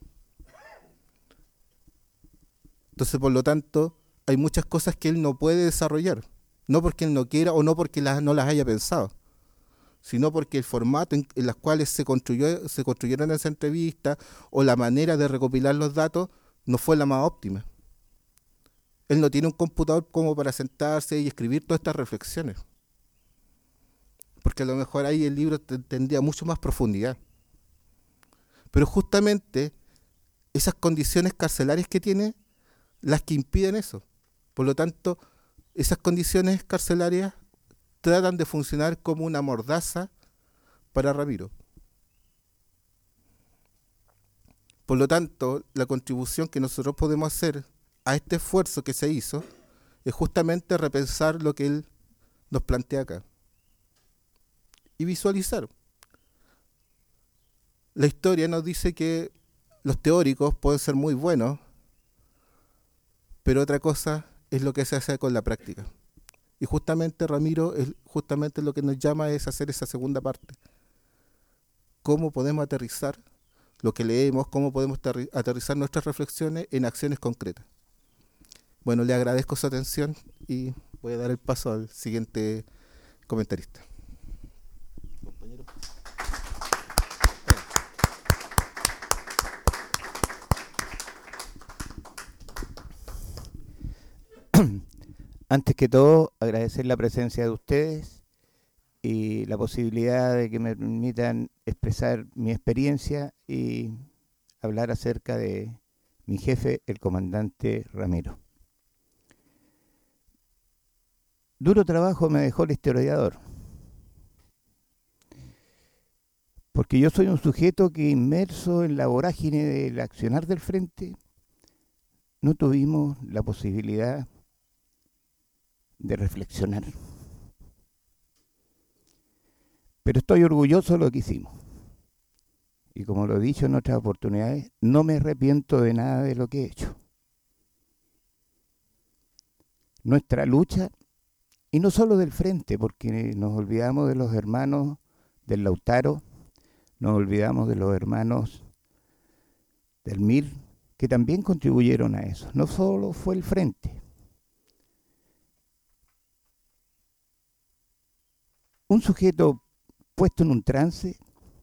Entonces, por lo tanto, hay muchas cosas que él no puede desarrollar, no porque él no quiera o no porque las, no las haya pensado, sino porque el formato en, en las cuales se construyó, se construyeron esa entrevista o la manera de recopilar los datos no fue la más óptima. Él no tiene un computador como para sentarse y escribir todas estas reflexiones, porque a lo mejor ahí el libro tendría mucho más profundidad. Pero justamente esas condiciones carcelarias que tiene, las que impiden eso. Por lo tanto, esas condiciones carcelarias tratan de funcionar como una mordaza para Ramiro. Por lo tanto, la contribución que nosotros podemos hacer a este esfuerzo que se hizo es justamente repensar lo que él nos plantea acá y visualizar. La historia nos dice que los teóricos pueden ser muy buenos, pero otra cosa es lo que se hace con la práctica. Y justamente Ramiro, es justamente lo que nos llama es hacer esa segunda parte. ¿Cómo podemos aterrizar lo que leemos? ¿Cómo podemos aterrizar nuestras reflexiones en acciones concretas? Bueno, le agradezco su atención y voy a dar el paso al siguiente comentarista. Compañero. Antes que todo, agradecer la presencia de ustedes y la posibilidad de que me permitan expresar mi experiencia y hablar acerca de mi jefe, el comandante Ramiro. Duro trabajo me dejó el historiador, porque yo soy un sujeto que, inmerso en la vorágine del accionar del frente, no tuvimos la posibilidad de reflexionar. Pero estoy orgulloso de lo que hicimos. Y como lo he dicho en otras oportunidades, no me arrepiento de nada de lo que he hecho. Nuestra lucha, y no solo del frente, porque nos olvidamos de los hermanos del Lautaro, nos olvidamos de los hermanos del M I R, que también contribuyeron a eso. No solo fue el frente. Un sujeto puesto en un trance,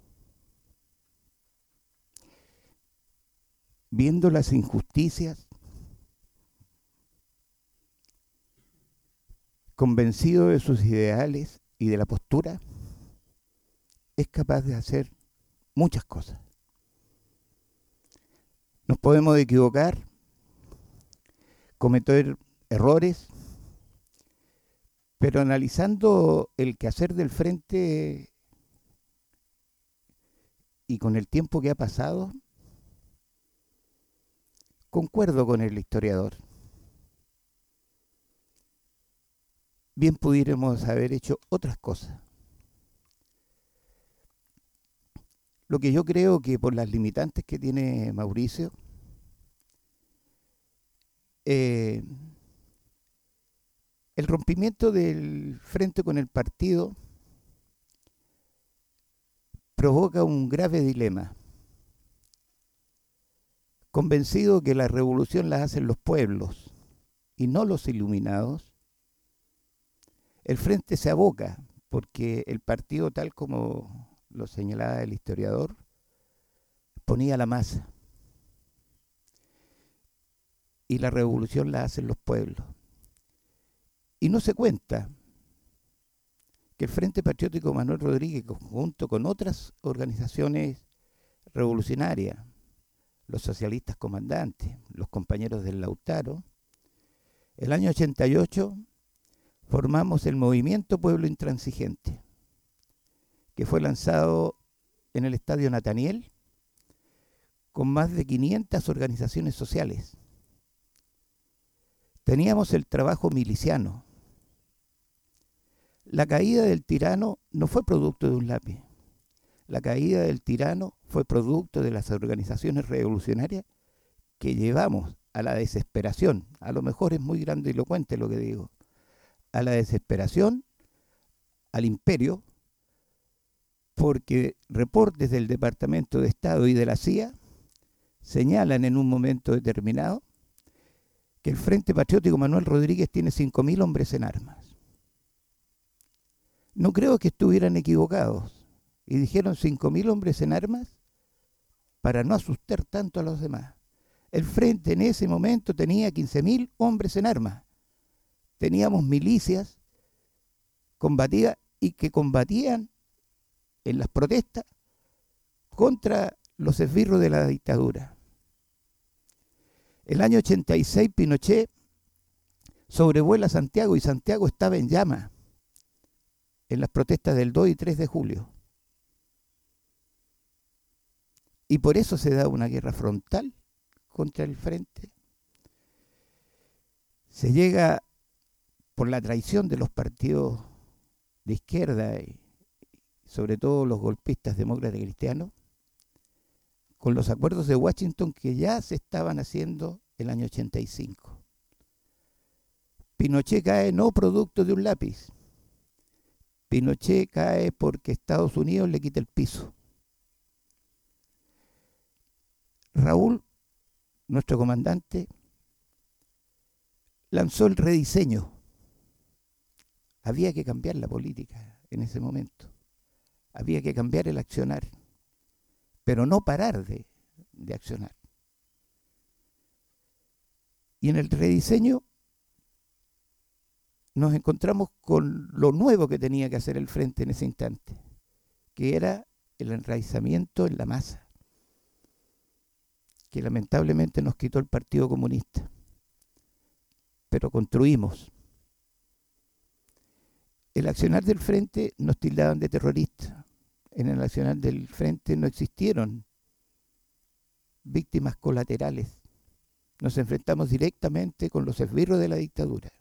viendo las injusticias, convencido de sus ideales y de la postura, es capaz de hacer muchas cosas. Nos podemos equivocar, cometer errores, pero analizando el quehacer del frente y con el tiempo que ha pasado, concuerdo con el historiador. bien pudiéramos haber hecho otras cosas. Lo que yo creo que por las limitantes que tiene Mauricio, eh, el rompimiento del frente con el partido provoca un grave dilema. Convencido que la revolución la hacen los pueblos y no los iluminados, el frente se aboca porque el partido, tal como lo señalaba el historiador, ponía la masa. Y la revolución la hacen los pueblos. Y no se cuenta que el Frente Patriótico Manuel Rodríguez, junto con otras organizaciones revolucionarias, los socialistas comandantes, los compañeros del Lautaro, el año ochenta y ocho formamos el Movimiento Pueblo Intransigente, que fue lanzado en el Estadio Nataniel con más de quinientas organizaciones sociales. Teníamos el trabajo miliciano. La caída del tirano no fue producto de un lápiz. La caída del tirano fue producto de las organizaciones revolucionarias que llevamos a la desesperación. A lo mejor es muy grandilocuente lo que digo. A la desesperación, al imperio, porque reportes del Departamento de Estado y de la C I A señalan en un momento determinado que el Frente Patriótico Manuel Rodríguez tiene cinco mil hombres en armas. No creo que estuvieran equivocados. Y dijeron cinco mil hombres en armas para no asustar tanto a los demás. El Frente en ese momento tenía quince mil hombres en armas. Teníamos milicias combativas y que combatían en las protestas contra los esbirros de la dictadura. El año ochenta y seis Pinochet sobrevuela Santiago y Santiago estaba en llamas en las protestas del dos y tres de julio. Y por eso se da una guerra frontal contra el Frente. Se llega por la traición de los partidos de izquierda y sobre todo los golpistas demócratas y cristianos, con los acuerdos de Washington que ya se estaban haciendo el año ochenta y cinco. Pinochet cae no producto de un lápiz. Pinochet cae porque Estados Unidos le quita el piso. Raúl, nuestro comandante, lanzó el rediseño. Había que cambiar la política en ese momento. Había que cambiar el accionar, pero no parar de, de accionar. Y en el rediseño nos encontramos con lo nuevo que tenía que hacer el Frente en ese instante, que era el enraizamiento en la masa, que lamentablemente nos quitó el Partido Comunista. Pero construimos. El accionar del Frente nos tildaban de terroristas. En el accionar del Frente no existieron víctimas colaterales. Nos enfrentamos directamente con los esbirros de la dictadura.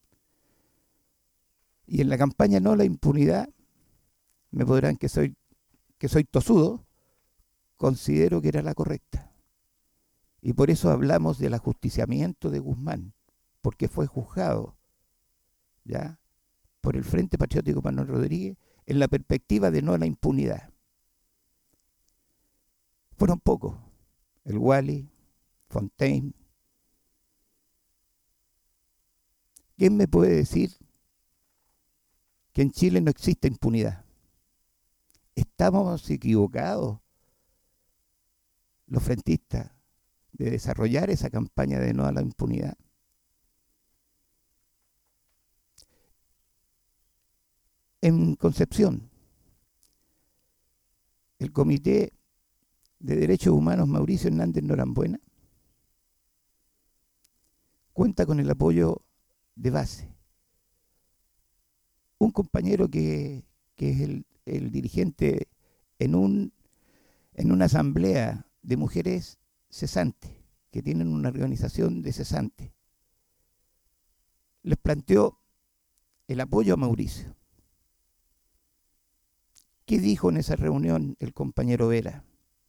Y en la campaña No a la Impunidad, me podrán que soy, que soy tosudo, considero que era la correcta. Y por eso hablamos del ajusticiamiento de Guzmán, porque fue juzgado ya por el Frente Patriótico Manuel Rodríguez en la perspectiva de no a la impunidad. Fueron pocos, el Wally, Fontaine. ¿Quién me puede decir que en Chile no existe impunidad? ¿Estábamos equivocados los frentistas de desarrollar esa campaña de no a la impunidad? En Concepción, el Comité de Derechos Humanos Mauricio Hernández Norambuena cuenta con el apoyo de base. Un compañero que, que es el, el dirigente en, un, en una asamblea de mujeres cesantes, que tienen una organización de cesantes, les planteó el apoyo a Mauricio. ¿Qué dijo en esa reunión el compañero Vera?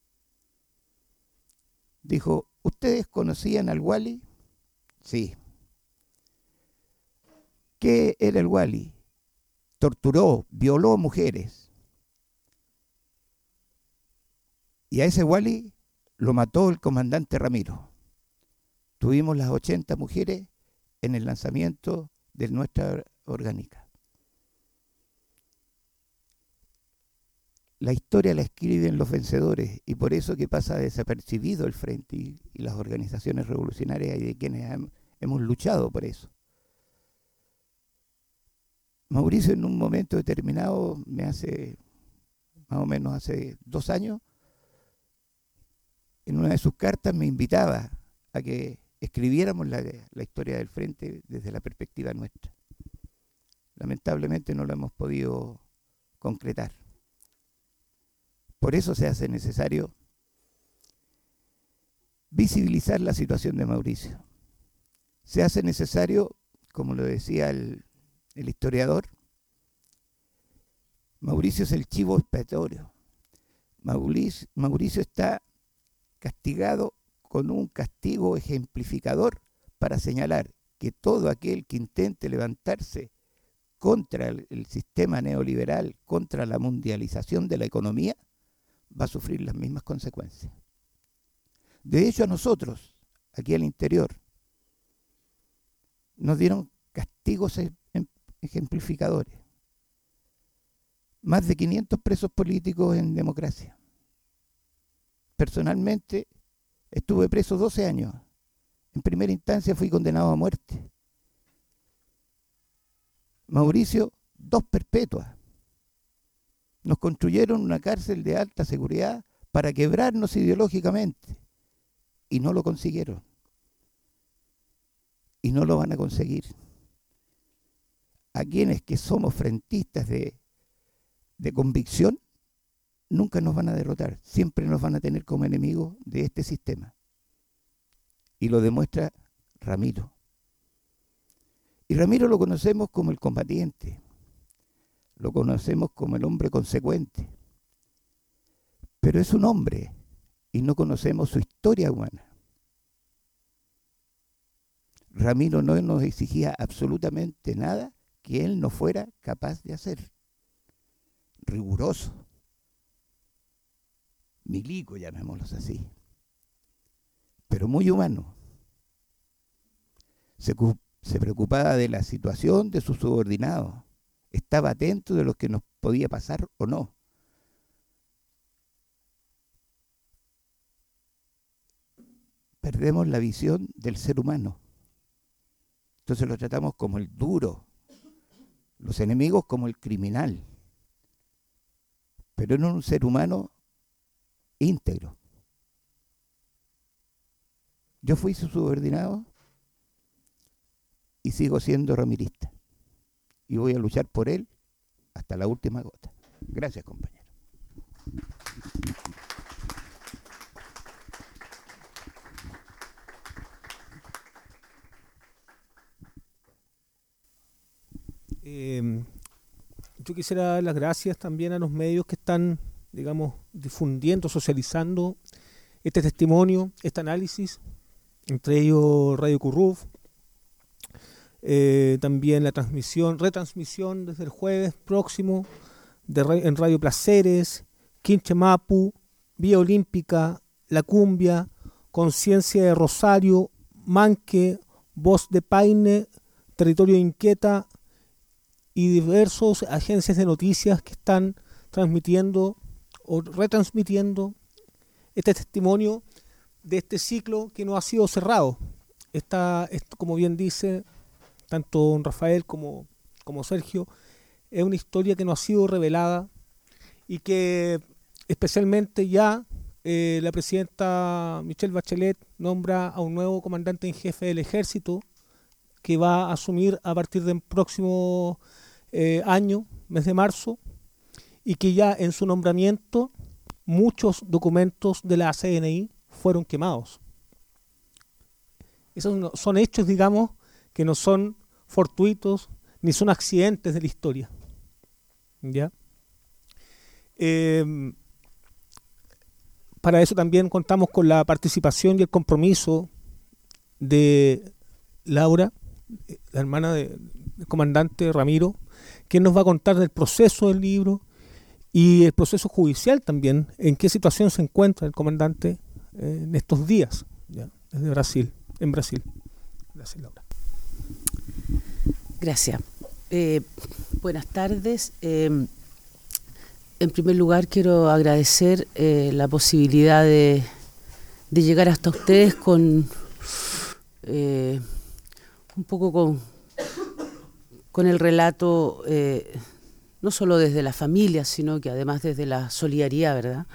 Dijo, ¿ustedes conocían al Wally? Sí. ¿Qué era el Wally? Torturó, violó mujeres. Y a ese Wally lo mató el comandante Ramiro. Tuvimos las ochenta mujeres en el lanzamiento de nuestra orgánica. La historia la escriben los vencedores y por eso que pasa desapercibido el frente y, y las organizaciones revolucionarias y de quienes hem, hemos luchado por eso. Mauricio en un momento determinado, me hace más o menos hace dos años, en una de sus cartas me invitaba a que escribiéramos la, la historia del frente desde la perspectiva nuestra. Lamentablemente no lo hemos podido concretar. Por eso se hace necesario visibilizar la situación de Mauricio. Se hace necesario, como lo decía el, el historiador, Mauricio es el chivo expiatorio. Mauricio, Mauricio está castigado con un castigo ejemplificador para señalar que todo aquel que intente levantarse contra el, el sistema neoliberal, contra la mundialización de la economía, va a sufrir las mismas consecuencias. De hecho, a nosotros, aquí al interior, nos dieron castigos ejemplificadores. Más de quinientos presos políticos en democracia. Personalmente, estuve preso doce años. En primera instancia fui condenado a muerte. Mauricio, dos perpetuas. Nos construyeron una cárcel de alta seguridad para quebrarnos ideológicamente y no lo consiguieron. Y no lo van a conseguir. A quienes que somos frentistas de, de convicción, nunca nos van a derrotar. Siempre nos van a tener como enemigos de este sistema. Y lo demuestra Ramiro. Y Ramiro lo conocemos como el combatiente. Lo conocemos como el hombre consecuente. Pero es un hombre y no conocemos su historia humana. Ramiro no nos exigía absolutamente nada que él no fuera capaz de hacer. Riguroso. Milico, llamémoslos así. Pero muy humano. Se, se preocupaba de la situación de sus subordinados. Estaba atento de lo que nos podía pasar o no. Perdemos la visión del ser humano. Entonces lo tratamos como el duro, los enemigos como el criminal. Pero no un ser humano íntegro. Yo fui su subordinado y sigo siendo ramirista. Y voy a luchar por él hasta la última gota. Gracias, compañero. Eh, yo quisiera dar las gracias también a los medios que están, digamos, difundiendo, socializando este testimonio, este análisis, entre ellos Radio Curruf, eh, también la transmisión, retransmisión desde el jueves próximo de, en Radio Placeres, Quinche Mapu, Vía Olímpica, La Cumbia, Conciencia de Rosario, Manque, Voz de Paine, Territorio Inquieta y diversas agencias de noticias que están transmitiendo o retransmitiendo este testimonio de este ciclo que no ha sido cerrado. Está, como bien dice tanto don Rafael como, como Sergio, es una historia que no ha sido revelada y que especialmente ya eh, la presidenta Michelle Bachelet nombra a un nuevo comandante en jefe del ejército que va a asumir a partir del próximo eh, año, mes de marzo, y que ya en su nombramiento muchos documentos de la C N I fueron quemados. Esos no, son hechos, digamos, que no son fortuitos ni son accidentes de la historia. ¿Ya? Eh, para eso también contamos con la participación y el compromiso de Laura, la hermana de, del comandante Ramiro, quien nos va a contar del proceso del libro y el proceso judicial también, en qué situación se encuentra el comandante eh, en estos días, ¿ya? Desde Brasil, en Brasil. Gracias, Laura. Gracias. Eh, buenas tardes. Eh, en primer lugar, quiero agradecer eh, la posibilidad de, de llegar hasta ustedes con eh, un poco con, con el relato, eh, no solo desde la familia, sino que además desde la solidaridad, ¿verdad?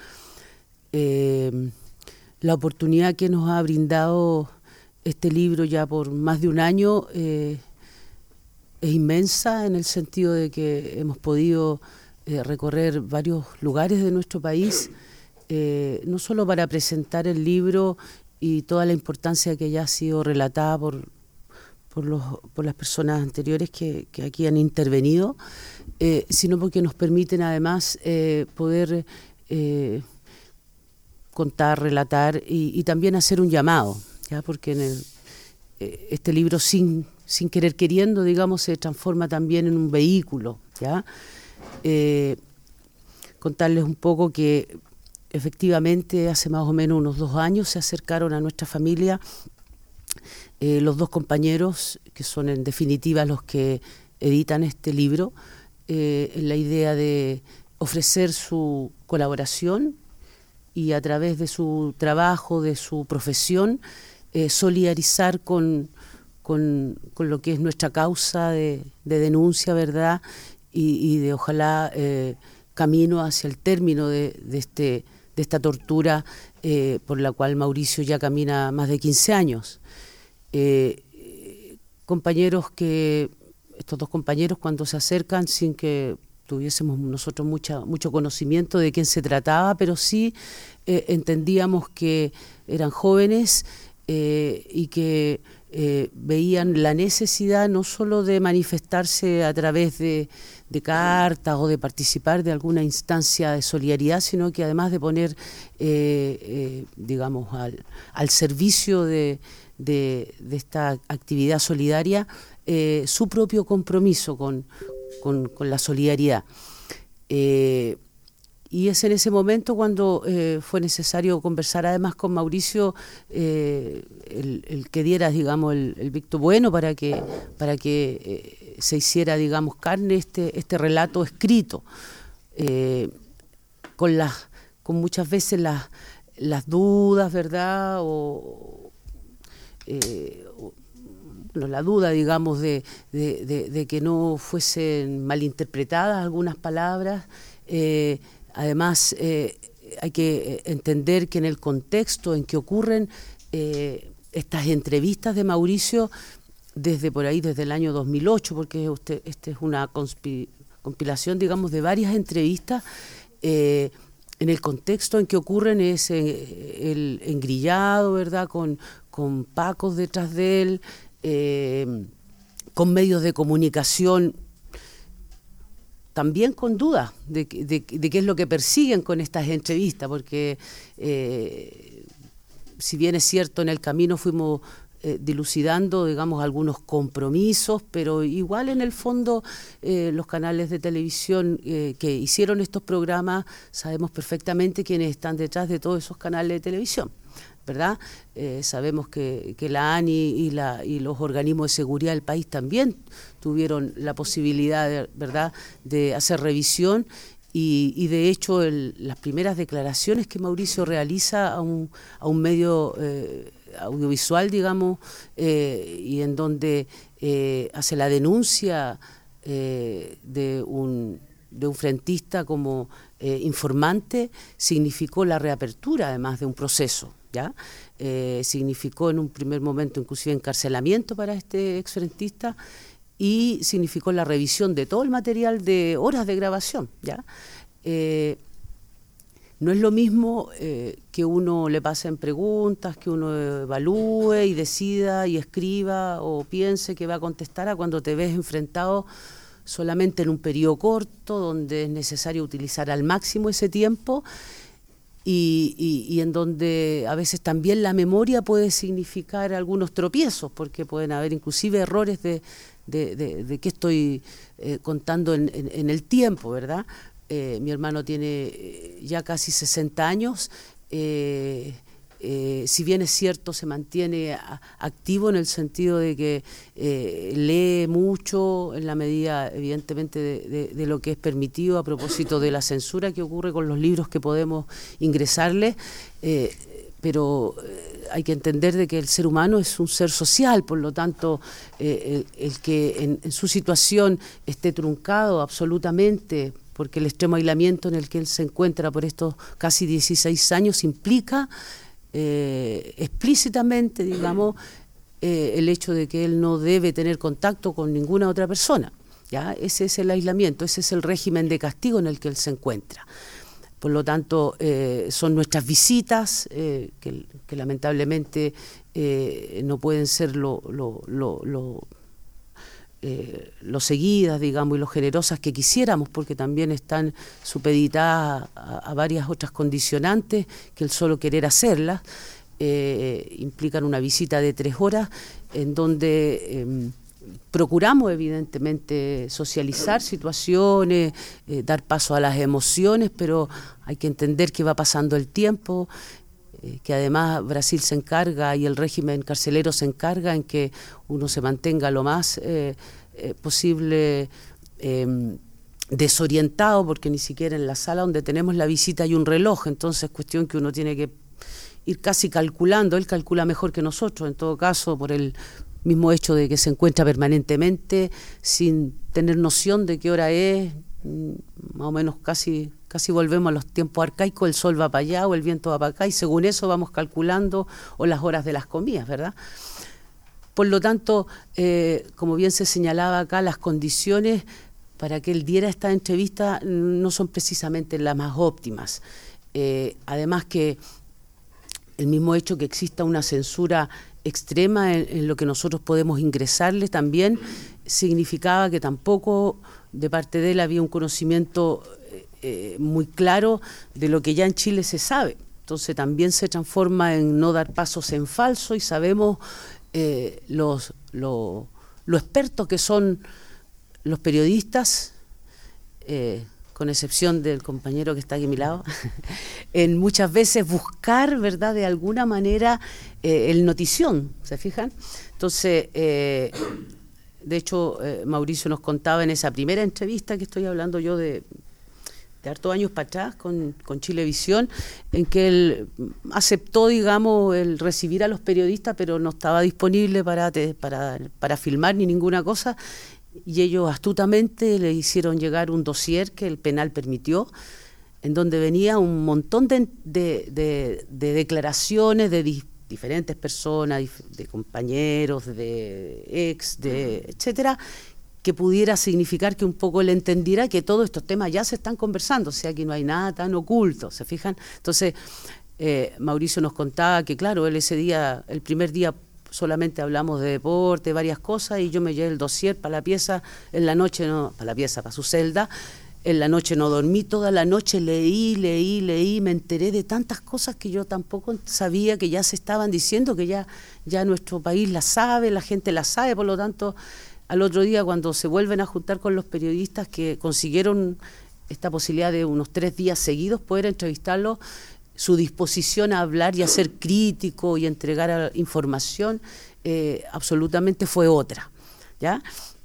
Eh, la oportunidad que nos ha brindado este libro ya por más de un año eh, es inmensa, en el sentido de que hemos podido eh, recorrer varios lugares de nuestro país, eh, no solo para presentar el libro y toda la importancia que ya ha sido relatada por, por, los, por las personas anteriores que, que aquí han intervenido, eh, sino porque nos permiten además eh, poder eh, contar, relatar y, y también hacer un llamado, ¿ya? Porque en el, eh, este libro sin, sin querer queriendo, digamos, se transforma también en un vehículo, ¿ya? Eh, contarles un poco que efectivamente hace más o menos unos dos años se acercaron a nuestra familia eh, los dos compañeros, que son en definitiva los que editan este libro, eh, en la idea de ofrecer su colaboración y a través de su trabajo, de su profesión, eh, solidarizar con, con, con lo que es nuestra causa de, de denuncia, ¿verdad? Y, y de ojalá eh, camino hacia el término de, de, este, de esta tortura eh, por la cual Mauricio ya camina más de quince años. Eh, compañeros que, estos dos compañeros cuando se acercan sin que tuviésemos nosotros mucha, mucho conocimiento de quién se trataba, pero sí eh, entendíamos que eran jóvenes eh, y que eh, veían la necesidad no solo de manifestarse a través de, de cartas o de participar de alguna instancia de solidaridad, sino que además de poner, eh, eh, digamos, al, al servicio de, de, de esta actividad solidaria, eh, su propio compromiso con, con, con la solidaridad. Eh, y es en ese momento cuando eh, fue necesario conversar además con Mauricio, eh, el, el que diera, digamos, el, el visto bueno para que, para que eh, se hiciera, digamos, carne este, este relato escrito, eh, con, las, con muchas veces las, las dudas, ¿verdad? O, eh, o, bueno, la duda, digamos, de, de, de, de que no fuesen malinterpretadas algunas palabras. Eh, además, eh, hay que entender que en el contexto en que ocurren eh, estas entrevistas de Mauricio, desde por ahí, desde el año dos mil ocho, porque usted, esta es una compilación, digamos, de varias entrevistas, eh, en el contexto en que ocurren es eh, el engrillado, ¿verdad?, con, con pacos detrás de él, Eh, con medios de comunicación también con dudas de, de, de qué es lo que persiguen con estas entrevistas, porque eh, si bien es cierto en el camino fuimos eh, dilucidando, digamos, algunos compromisos, pero igual en el fondo eh, los canales de televisión eh, que hicieron estos programas, sabemos perfectamente quiénes están detrás de todos esos canales de televisión, ¿verdad? Eh, sabemos que, que la ANI y, la, y los organismos de seguridad del país también tuvieron la posibilidad, de, ¿verdad?, de hacer revisión y, y de hecho el, las primeras declaraciones que Mauricio realiza a un, a un medio eh, audiovisual, digamos, eh, y en donde eh, hace la denuncia eh, de un, de un frentista como eh, informante, significó la reapertura además de un proceso. ¿Ya? Eh, significó en un primer momento inclusive encarcelamiento para este exfrentista y significó la revisión de todo el material de horas de grabación, ¿ya? Eh, no es lo mismo eh, que uno le pasen preguntas, que uno evalúe y decida y escriba o piense que va a contestar, a cuando te ves enfrentado solamente en un periodo corto, donde es necesario utilizar al máximo ese tiempo y, y, y en donde a veces también la memoria puede significar algunos tropiezos, porque pueden haber inclusive errores de, de, de, de qué estoy eh, contando en, en, en el tiempo, ¿verdad? Eh, mi hermano tiene ya casi sesenta años, eh, eh, si bien es cierto se mantiene a, activo en el sentido de que eh, lee mucho en la medida evidentemente de, de, de lo que es permitido a propósito de la censura que ocurre con los libros que podemos ingresarle, eh, pero eh, hay que entender de que el ser humano es un ser social, por lo tanto eh, el, el que en, en su situación esté truncado absolutamente, porque el extremo aislamiento en el que él se encuentra por estos casi dieciséis años implica eh, explícitamente, digamos, eh, el hecho de que él no debe tener contacto con ninguna otra persona, ¿ya? Ese es el aislamiento, ese es el régimen de castigo en el que él se encuentra. Por lo tanto, eh, son nuestras visitas, eh, que, que lamentablemente eh, no pueden ser lo... lo, lo, lo Eh, lo seguidas, digamos, y lo generosas que quisiéramos, porque también están supeditadas a, a varias otras condicionantes que el solo querer hacerlas eh, implican una visita de tres horas en donde eh, procuramos evidentemente socializar situaciones, eh, dar paso a las emociones, pero hay que entender que va pasando el tiempo, eh, que además Brasil se encarga y el régimen carcelero se encarga en que uno se mantenga lo más eh, eh, posible eh, desorientado, porque ni siquiera en la sala donde tenemos la visita hay un reloj, entonces es cuestión que uno tiene que ir casi calculando, él calcula mejor que nosotros, en todo caso, por el mismo hecho de que se encuentra permanentemente sin tener noción de qué hora es, más o menos casi, casi volvemos a los tiempos arcaicos, el sol va para allá o el viento va para acá, y según eso vamos calculando, o las horas de las comidas, ¿verdad? Por lo tanto, eh, como bien se señalaba acá, las condiciones para que él diera esta entrevista no son precisamente las más óptimas. Eh, además que el mismo hecho que exista una censura extrema en, en lo que nosotros podemos ingresarle también significaba que tampoco de parte de él había un conocimiento eh, muy claro de lo que ya en Chile se sabe. Entonces también se transforma en no dar pasos en falso, y sabemos eh, los, lo, lo expertos que son los periodistas, eh, con excepción del compañero que está aquí a mi lado, en muchas veces buscar, ¿verdad?, de alguna manera eh, el notición, ¿se fijan? Entonces, eh, de hecho, eh, Mauricio nos contaba en esa primera entrevista que estoy hablando yo de, de hartos años para atrás con, con Chilevisión, en que él aceptó, digamos, el recibir a los periodistas, pero no estaba disponible para, para, para filmar ni ninguna cosa, y ellos astutamente le hicieron llegar un dossier que el penal permitió, en donde venía un montón de, de, de, de declaraciones de di, diferentes personas, de compañeros, de ex, de etcétera, que pudiera significar que un poco él entendiera que todos estos temas ya se están conversando, o sea que no hay nada tan oculto, ¿se fijan? Entonces, eh, Mauricio nos contaba que, claro, él ese día, el primer día, solamente hablamos de deporte, varias cosas, y yo me llevé el dossier para la pieza, en la noche no, para la pieza, para su celda, en la noche no dormí, toda la noche leí, leí, leí, me enteré de tantas cosas que yo tampoco sabía que ya se estaban diciendo, que ya, ya nuestro país la sabe, la gente la sabe, por lo tanto, al otro día cuando se vuelven a juntar con los periodistas que consiguieron esta posibilidad de unos tres días seguidos poder entrevistarlos, su disposición a hablar y a ser crítico y entregar información eh, absolutamente fue otra, ¿ya?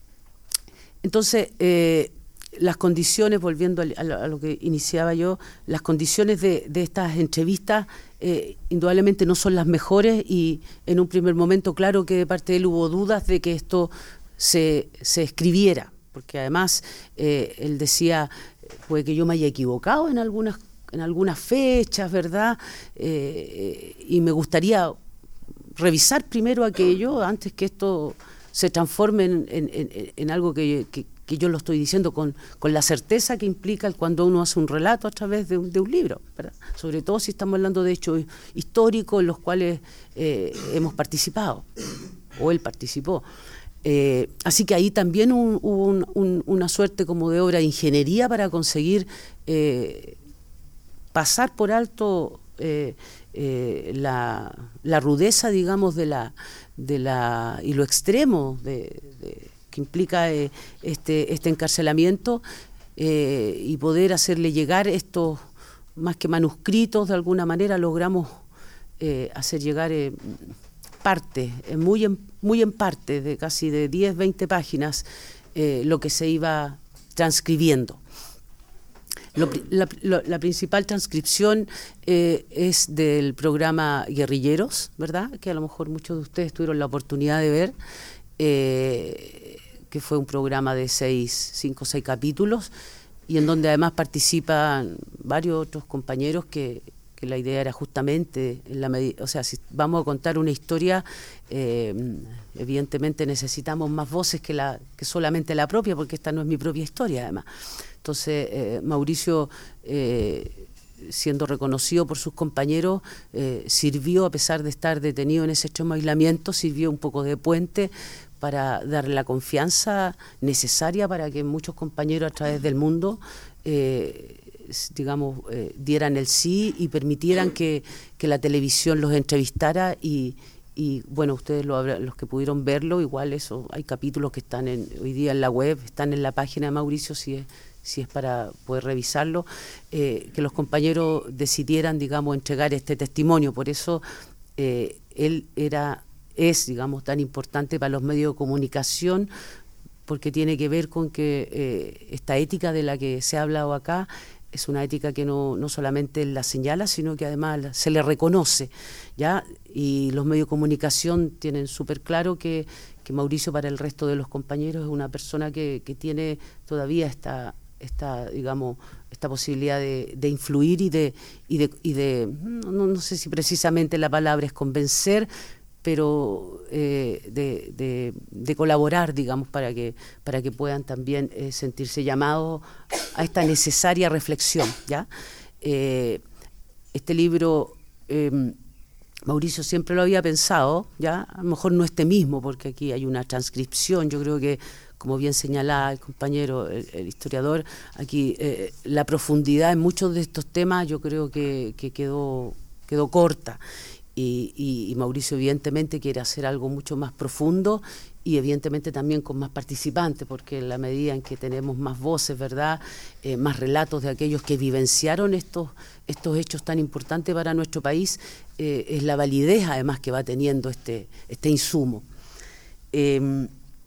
Entonces, eh, las condiciones, volviendo a, a, a lo que iniciaba yo, las condiciones de, de estas entrevistas eh, indudablemente no son las mejores, y en un primer momento, claro que de parte de él hubo dudas de que esto se, se escribiera, porque además eh, él decía, puede que yo me haya equivocado en algunas en algunas fechas, ¿verdad? Eh, y me gustaría revisar primero aquello antes que esto se transforme en, en, en, en algo que, que, que yo lo estoy diciendo con, con la certeza que implica cuando uno hace un relato a través de un, de un libro, ¿verdad? Sobre todo si estamos hablando de hechos históricos en los cuales eh, hemos participado, o él participó. Eh, así que ahí también un, hubo un, un, una suerte como de obra de ingeniería para conseguir eh, pasar por alto eh, eh, la, la rudeza, digamos, de la, de la y lo extremo de, de, que implica eh, este, este encarcelamiento eh, y poder hacerle llegar estos, más que manuscritos, de alguna manera logramos eh, hacer llegar eh, parte, eh, muy, en, muy en parte, de casi de diez, veinte páginas, eh, lo que se iba transcribiendo. Lo, la, la, la principal transcripción eh, es del programa Guerrilleros, ¿verdad? Que a lo mejor muchos de ustedes tuvieron la oportunidad de ver, eh, que fue un programa de seis, cinco o seis capítulos, y en donde además participan varios otros compañeros que, que la idea era justamente, en la o sea, si vamos a contar una historia, eh, evidentemente necesitamos más voces que, la, que solamente la propia, porque esta no es mi propia historia además. Entonces, eh, Mauricio, eh, siendo reconocido por sus compañeros, eh, sirvió, a pesar de estar detenido en ese extremo aislamiento, sirvió un poco de puente para darle la confianza necesaria para que muchos compañeros a través del mundo, eh, digamos, eh, dieran el sí y permitieran que, que la televisión los entrevistara y, y bueno, ustedes lo, los que pudieron verlo, igual eso, hay capítulos que están en, hoy día en la web, están en la página de Mauricio, si es, si es para poder revisarlo, eh, que los compañeros decidieran, digamos, entregar este testimonio. Por eso eh, él era, es, digamos, tan importante para los medios de comunicación, porque tiene que ver con que eh, esta ética de la que se ha hablado acá es una ética que no, no solamente la señala, sino que además se le reconoce, ¿ya? Y los medios de comunicación tienen súper claro que, que Mauricio, para el resto de los compañeros, es una persona que, que tiene todavía esta, esta, digamos, esta posibilidad de, de influir y de, y de, y de no, no sé si precisamente la palabra es convencer, pero eh, de, de, de colaborar, digamos, para que, para que puedan también eh, sentirse llamados a esta necesaria reflexión, ¿ya? Eh, este libro, eh, Mauricio siempre lo había pensado, ¿ya? A lo mejor no este mismo, porque aquí hay una transcripción, yo creo que, como bien señalaba el compañero, el, el historiador, aquí eh, la profundidad en muchos de estos temas yo creo que, que quedó, quedó corta. Y, y, y Mauricio evidentemente quiere hacer algo mucho más profundo y evidentemente también con más participantes, porque en la medida en que tenemos más voces, ¿verdad?, eh, más relatos de aquellos que vivenciaron estos, estos hechos tan importantes para nuestro país, eh, es la validez además que va teniendo este, este insumo. Eh,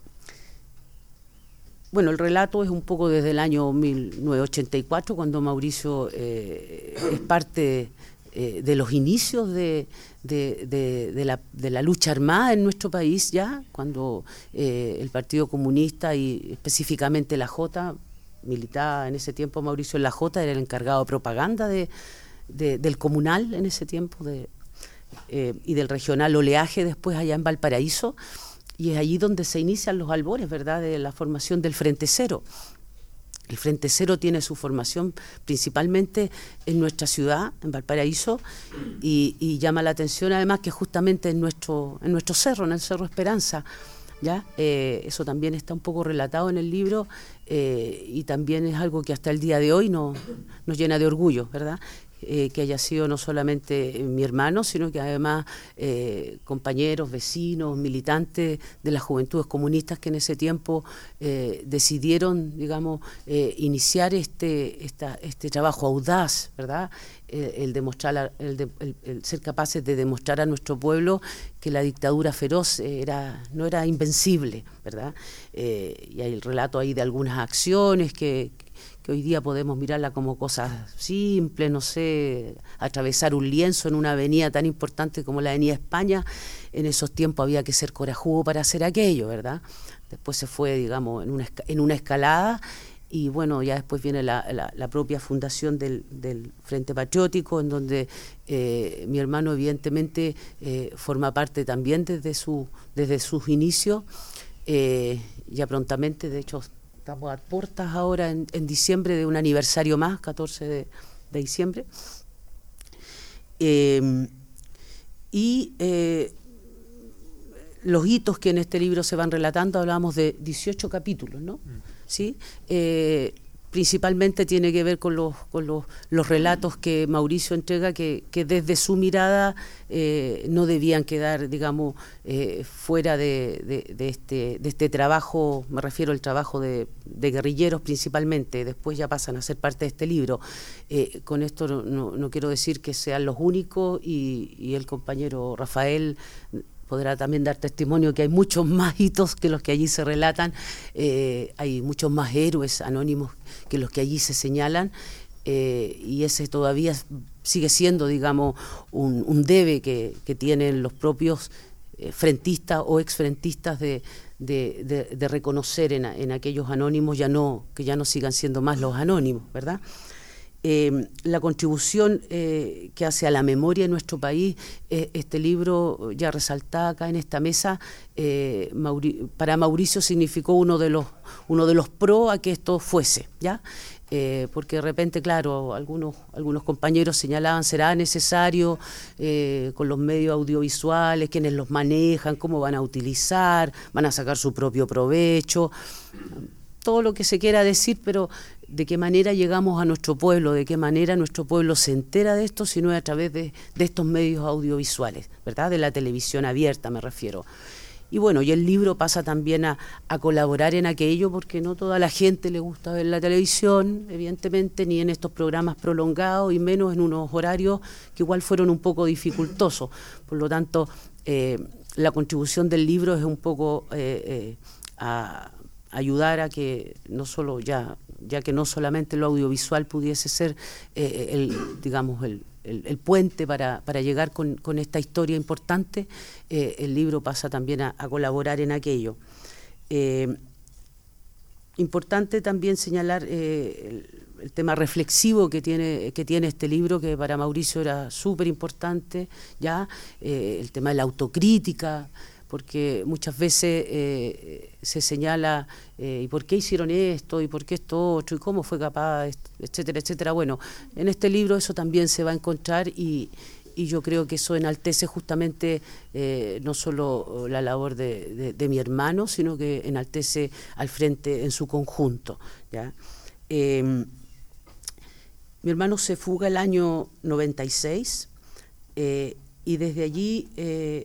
Bueno, el relato es un poco desde el año mil novecientos ochenta y cuatro, cuando Mauricio eh, es parte eh, de los inicios de, de, de, de, la, de la lucha armada en nuestro país, ya cuando eh, el Partido Comunista y específicamente la Jota, militaba en ese tiempo Mauricio en la Jota, era el encargado de propaganda de, de, del comunal en ese tiempo de, eh, y del regional Oleaje después allá en Valparaíso. Y es allí donde se inician los albores, ¿verdad?, de la formación del Frente Cero. El Frente Cero tiene su formación principalmente en nuestra ciudad, en Valparaíso, y, y llama la atención además que justamente en nuestro, en nuestro cerro, en el Cerro Esperanza, ¿ya? Eh, eso también está un poco relatado en el libro eh, y también es algo que hasta el día de hoy no, nos llena de orgullo, ¿verdad?, Eh, que haya sido no solamente eh, mi hermano, sino que además eh, compañeros, vecinos, militantes de las juventudes comunistas que en ese tiempo eh, decidieron, digamos, eh, iniciar este, esta, este trabajo audaz, ¿verdad?, eh, el, demostrar, el, de, el, el ser capaces de demostrar a nuestro pueblo que la dictadura feroz era, no era invencible, ¿verdad? Eh, y hay el relato ahí de algunas acciones que que hoy día podemos mirarla como cosas simples, no sé, atravesar un lienzo en una avenida tan importante como la Avenida España. En esos tiempos había que ser corajudo para hacer aquello, ¿verdad? Después se fue, digamos, en una, en una escalada y bueno, ya después viene la, la, la propia fundación del, del Frente Patriótico, en donde eh, mi hermano evidentemente eh, forma parte también desde, su, desde sus inicios, eh, ya prontamente, de hecho, estamos a puertas ahora en, en diciembre de un aniversario más, catorce de, de diciembre. Eh, y eh, los hitos que en este libro se van relatando, hablamos de dieciocho capítulos, ¿no? Mm. ¿Sí? Eh, principalmente tiene que ver con los, con los, los relatos que Mauricio entrega, que, que desde su mirada eh, no debían quedar, digamos, eh, fuera de, de, de, este, de este trabajo, me refiero al trabajo de, de guerrilleros principalmente, después ya pasan a ser parte de este libro. Eh, con esto no, no, no quiero decir que sean los únicos, y, y el compañero Rafael podrá también dar testimonio que hay muchos más hitos que los que allí se relatan, eh, hay muchos más héroes anónimos que los que allí se señalan, eh, y ese todavía sigue siendo, digamos, un, un debe que, que tienen los propios eh, frentistas o exfrentistas de, de, de, de reconocer en, en aquellos anónimos, ya no, que ya no sigan siendo más los anónimos, ¿verdad? Eh, la contribución eh, que hace a la memoria de nuestro país, eh, este libro ya resaltado acá en esta mesa, eh, Mauri para Mauricio significó uno de los uno de los pro a que esto fuese, ¿ya? Eh, porque de repente, claro, algunos, algunos compañeros señalaban, será necesario eh, con los medios audiovisuales, quienes los manejan, cómo van a utilizar, van a sacar su propio provecho, todo lo que se quiera decir, pero de qué manera llegamos a nuestro pueblo, de qué manera nuestro pueblo se entera de esto, si no es a través de, de estos medios audiovisuales, ¿verdad? De la televisión abierta me refiero. Y bueno, y el libro pasa también a, a colaborar en aquello, porque no toda la gente le gusta ver la televisión, evidentemente, ni en estos programas prolongados, y menos en unos horarios que igual fueron un poco dificultosos. Por lo tanto, eh, la contribución del libro es un poco eh, eh, a ayudar a que no solo ya ya que no solamente lo audiovisual pudiese ser eh, el, digamos, el, el, el puente para, para llegar con, con esta historia importante, eh, el libro pasa también a, a colaborar en aquello. Eh, importante también señalar eh, el, el tema reflexivo que tiene, que tiene este libro, que para Mauricio era súper importante, ya, eh, el tema de la autocrítica, porque muchas veces eh, se señala eh, ¿y por qué hicieron esto? ¿Y por qué esto otro? ¿Y cómo fue capaz? Etcétera, etcétera. Bueno, en este libro eso también se va a encontrar, y, y yo creo que eso enaltece justamente eh, no solo la labor de, de, de mi hermano, sino que enaltece al Frente en su conjunto, ¿ya? Eh, mi hermano se fuga el año noventa y seis, eh, y desde allí Eh,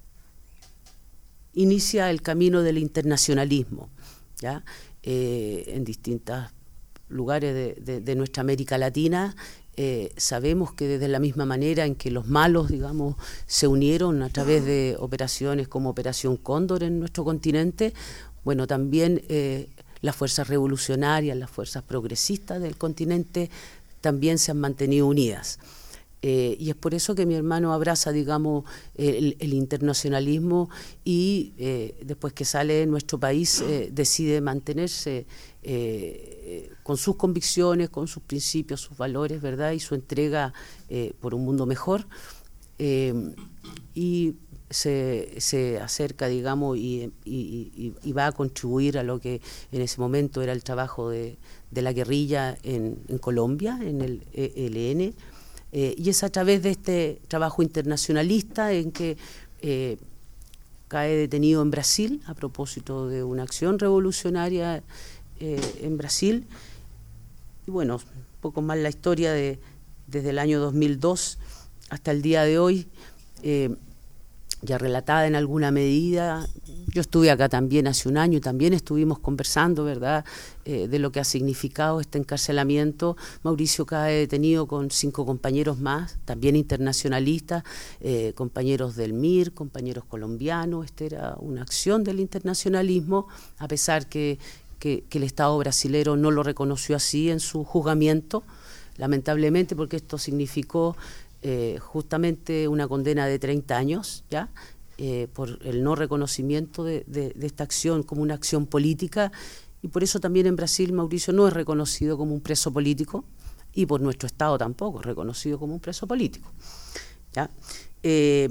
inicia el camino del internacionalismo, ¿ya? Eh, en distintos lugares de, de, de nuestra América Latina. Eh, sabemos que desde la misma manera en que los malos, digamos, se unieron a través de operaciones como Operación Cóndor en nuestro continente, bueno, también eh, las fuerzas revolucionarias, las fuerzas progresistas del continente también se han mantenido unidas. Eh, y es por eso que mi hermano abraza, digamos, el, el internacionalismo, y eh, después que sale de nuestro país eh, decide mantenerse eh, con sus convicciones, con sus principios, sus valores, ¿verdad? Y su entrega eh, por un mundo mejor. Eh, y se, se acerca, digamos, y, y, y, y va a contribuir a lo que en ese momento era el trabajo de, de la guerrilla en, en Colombia, en el E L N. Eh, y es a través de este trabajo internacionalista en que eh, cae detenido en Brasil a propósito de una acción revolucionaria eh, en Brasil. Y bueno, un poco más la historia de desde el año dos mil dos hasta el día de hoy, eh, ya relatada en alguna medida. Yo estuve acá también hace un año y también estuvimos conversando, ¿verdad?, eh, de lo que ha significado este encarcelamiento. Mauricio cae detenido con cinco compañeros más, también internacionalistas, eh, compañeros del M I R, compañeros colombianos. Esta era una acción del internacionalismo, a pesar que, que, que el Estado brasilero no lo reconoció así en su juzgamiento, lamentablemente, porque esto significó eh, justamente una condena de treinta años, ¿ya?, Eh, por el no reconocimiento de, de, de esta acción como una acción política, y por eso también en Brasil Mauricio no es reconocido como un preso político, y por nuestro Estado tampoco es reconocido como un preso político, ¿ya? Eh,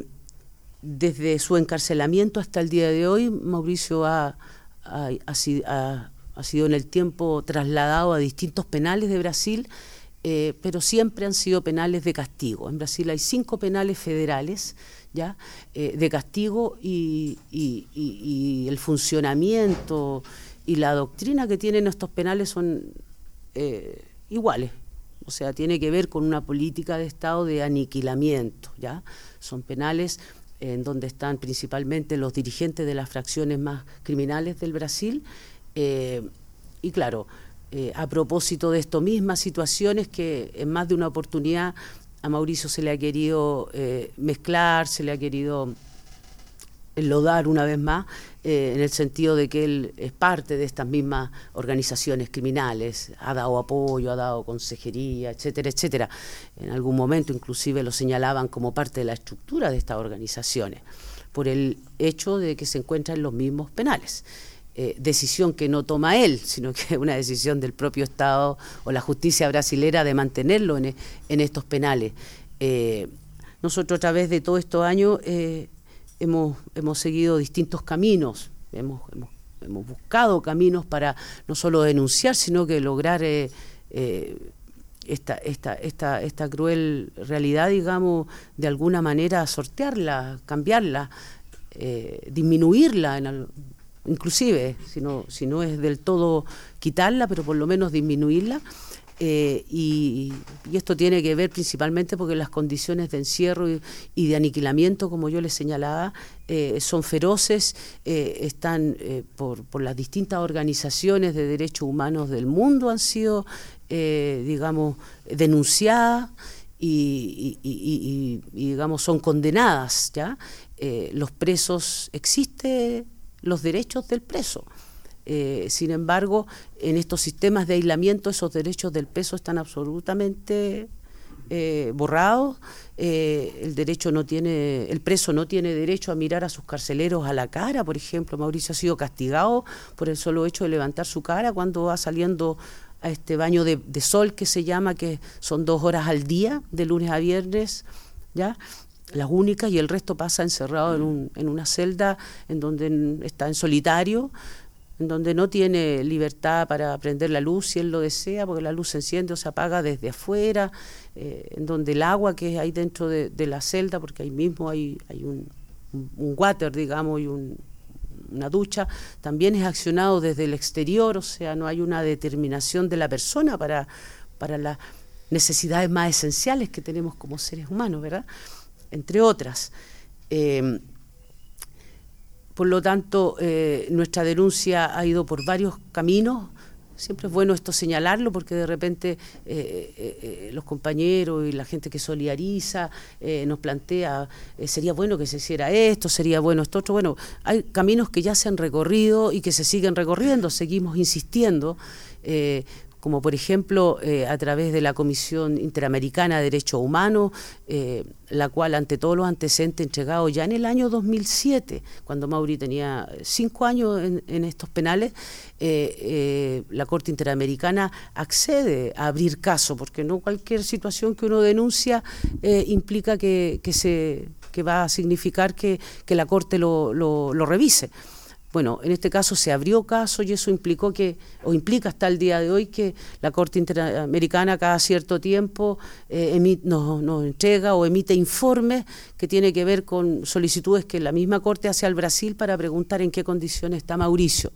desde su encarcelamiento hasta el día de hoy, Mauricio ha, ha, ha, ha ha sido en el tiempo trasladado a distintos penales de Brasil, eh, pero siempre han sido penales de castigo. En Brasil hay cinco penales federales, ¿ya? Eh, de castigo y, y, y, y el funcionamiento y la doctrina que tienen estos penales son eh, iguales. O sea, tiene que ver con una política de Estado de aniquilamiento, ¿ya? Son penales en donde están principalmente los dirigentes de las fracciones más criminales del Brasil, eh, y claro, eh, a propósito de esto mismas situaciones que en más de una oportunidad a Mauricio se le ha querido eh, mezclar, se le ha querido enlodar una vez más, eh, en el sentido de que él es parte de estas mismas organizaciones criminales, ha dado apoyo, ha dado consejería, etcétera, etcétera. En algún momento inclusive lo señalaban como parte de la estructura de estas organizaciones, por el hecho de que se encuentra en los mismos penales. Eh, decisión que no toma él, sino que es una decisión del propio Estado o la justicia brasilera de mantenerlo en, en estos penales. Eh, nosotros a través de todos estos años eh, hemos, hemos seguido distintos caminos, hemos, hemos, hemos buscado caminos para no solo denunciar, sino que lograr eh, eh, esta, esta, esta, esta cruel realidad, digamos, de alguna manera sortearla, cambiarla, eh, disminuirla en algo. Inclusive, si no, si no es del todo quitarla, pero por lo menos disminuirla, eh, y, y esto tiene que ver principalmente porque las condiciones de encierro y, y de aniquilamiento, como yo les señalaba, eh, son feroces, eh, están eh, por, por las distintas organizaciones de derechos humanos del mundo, han sido, eh, digamos, denunciadas y, y, y, y, y, digamos, son condenadas, ¿ya? Eh, los presos, existe los derechos del preso. Eh, sin embargo, en estos sistemas de aislamiento, esos derechos del preso están absolutamente eh, borrados. Eh, el derecho no tiene, el preso no tiene derecho a mirar a sus carceleros a la cara. Por ejemplo, Mauricio ha sido castigado por el solo hecho de levantar su cara cuando va saliendo a este baño de, de sol que se llama, que son dos horas al día, de lunes a viernes, ¿ya? Las únicas, y el resto pasa encerrado en, un, en una celda en donde está en solitario, en donde no tiene libertad para prender la luz si él lo desea, porque la luz se enciende o se apaga desde afuera, eh, en donde el agua que hay dentro de, de la celda, porque ahí mismo hay, hay un, un, un water, digamos, y un, una ducha, también es accionado desde el exterior, o sea, no hay una determinación de la persona para, para las necesidades más esenciales que tenemos como seres humanos, ¿verdad?, entre otras. Eh, por lo tanto, eh, nuestra denuncia ha ido por varios caminos. Siempre es bueno esto señalarlo, porque de repente eh, eh, los compañeros y la gente que solidariza eh, nos plantea, eh, sería bueno que se hiciera esto, sería bueno esto otro. Bueno, hay caminos que ya se han recorrido y que se siguen recorriendo, seguimos insistiendo, eh, como por ejemplo eh, a través de la Comisión Interamericana de Derechos Humanos, eh, la cual ante todos los antecedentes entregados ya en el año dos mil siete, cuando Mauri tenía cinco años en, en estos penales, eh, eh, la Corte Interamericana accede a abrir caso, porque no cualquier situación que uno denuncia eh, implica que, que, se, que va a significar que, que la Corte lo, lo, lo revise. Bueno, en este caso se abrió caso y eso implicó que, o implica hasta el día de hoy, que la Corte Interamericana cada cierto tiempo eh, emit, nos, nos entrega o emite informes que tiene que ver con solicitudes que la misma Corte hace al Brasil para preguntar en qué condiciones está Mauricio.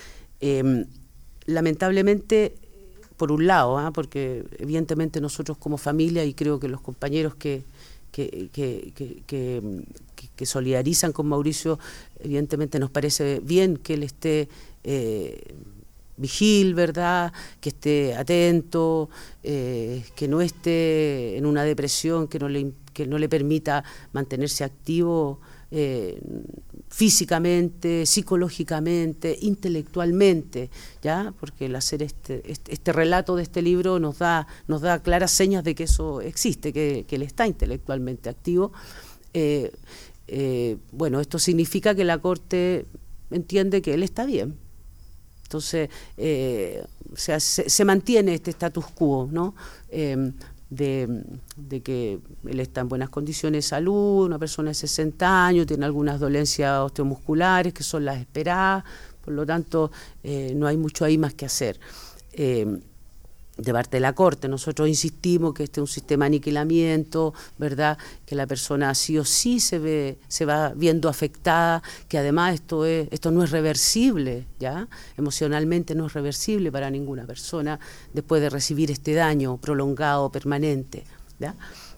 Eh, lamentablemente, por un lado, ¿eh? porque evidentemente nosotros como familia, y creo que los compañeros que Que, que, que, que, que solidarizan con Mauricio, evidentemente nos parece bien que él esté eh, vigil, ¿verdad?, que esté atento, eh, que no esté en una depresión que no le, que no le permita mantenerse activo eh, físicamente, psicológicamente, intelectualmente, ¿ya? Porque el hacer este, este, este relato de este libro nos da, nos da claras señas de que eso existe, que, que él está intelectualmente activo. Eh, eh, bueno, esto significa que la Corte entiende que él está bien. Entonces, eh, o sea, se, se mantiene este status quo, ¿no? Eh, De, de que él está en buenas condiciones de salud, una persona de sesenta años, tiene algunas dolencias osteomusculares que son las esperadas, Por lo tanto, eh, no hay mucho ahí más que hacer. Eh, de parte de la Corte, nosotros insistimos que este es un sistema de aniquilamiento, ¿verdad?, que la persona sí o sí se ve, se va viendo afectada, que además esto es, esto no es reversible, ¿ya? Emocionalmente no es reversible para ninguna persona después de recibir este daño prolongado, permanente, ¿ya?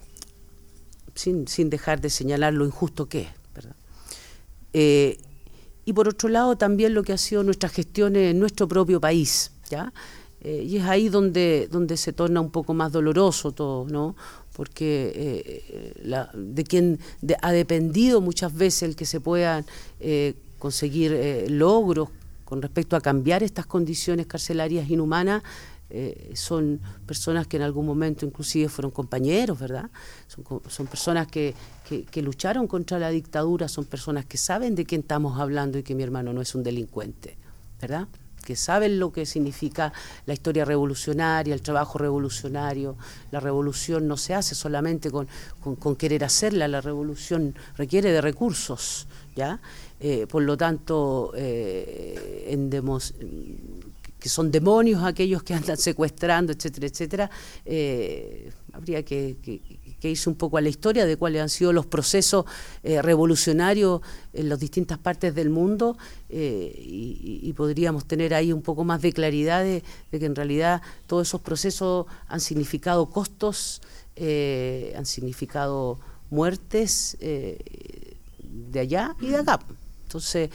Sin, sin dejar de señalar lo injusto que es, ¿verdad? Eh, y por otro lado también lo que ha sido nuestra gestión en nuestro propio país, ¿ya? Eh, y es ahí donde, donde se torna un poco más doloroso todo, ¿no? Porque eh, la, de quien de, ha dependido muchas veces el que se puedan eh, conseguir eh, logros con respecto a cambiar estas condiciones carcelarias inhumanas, eh, son personas que en algún momento inclusive fueron compañeros, ¿verdad? Son, son personas que, que, que lucharon contra la dictadura, son personas que saben de quién estamos hablando y que mi hermano no es un delincuente, ¿verdad?, que saben lo que significa la historia revolucionaria, el trabajo revolucionario. La revolución no se hace solamente con, con, con querer hacerla, la revolución requiere de recursos, ¿ya? Eh, por lo tanto, eh, en demos, que son demonios aquellos que andan secuestrando, etcétera, etcétera, eh, habría que, que, que irse un poco a la historia de cuáles han sido los procesos eh, revolucionarios en las distintas partes del mundo, eh, y, y podríamos tener ahí un poco más de claridad de, de que en realidad todos esos procesos han significado costos, eh, han significado muertes eh, de allá y de acá. Entonces,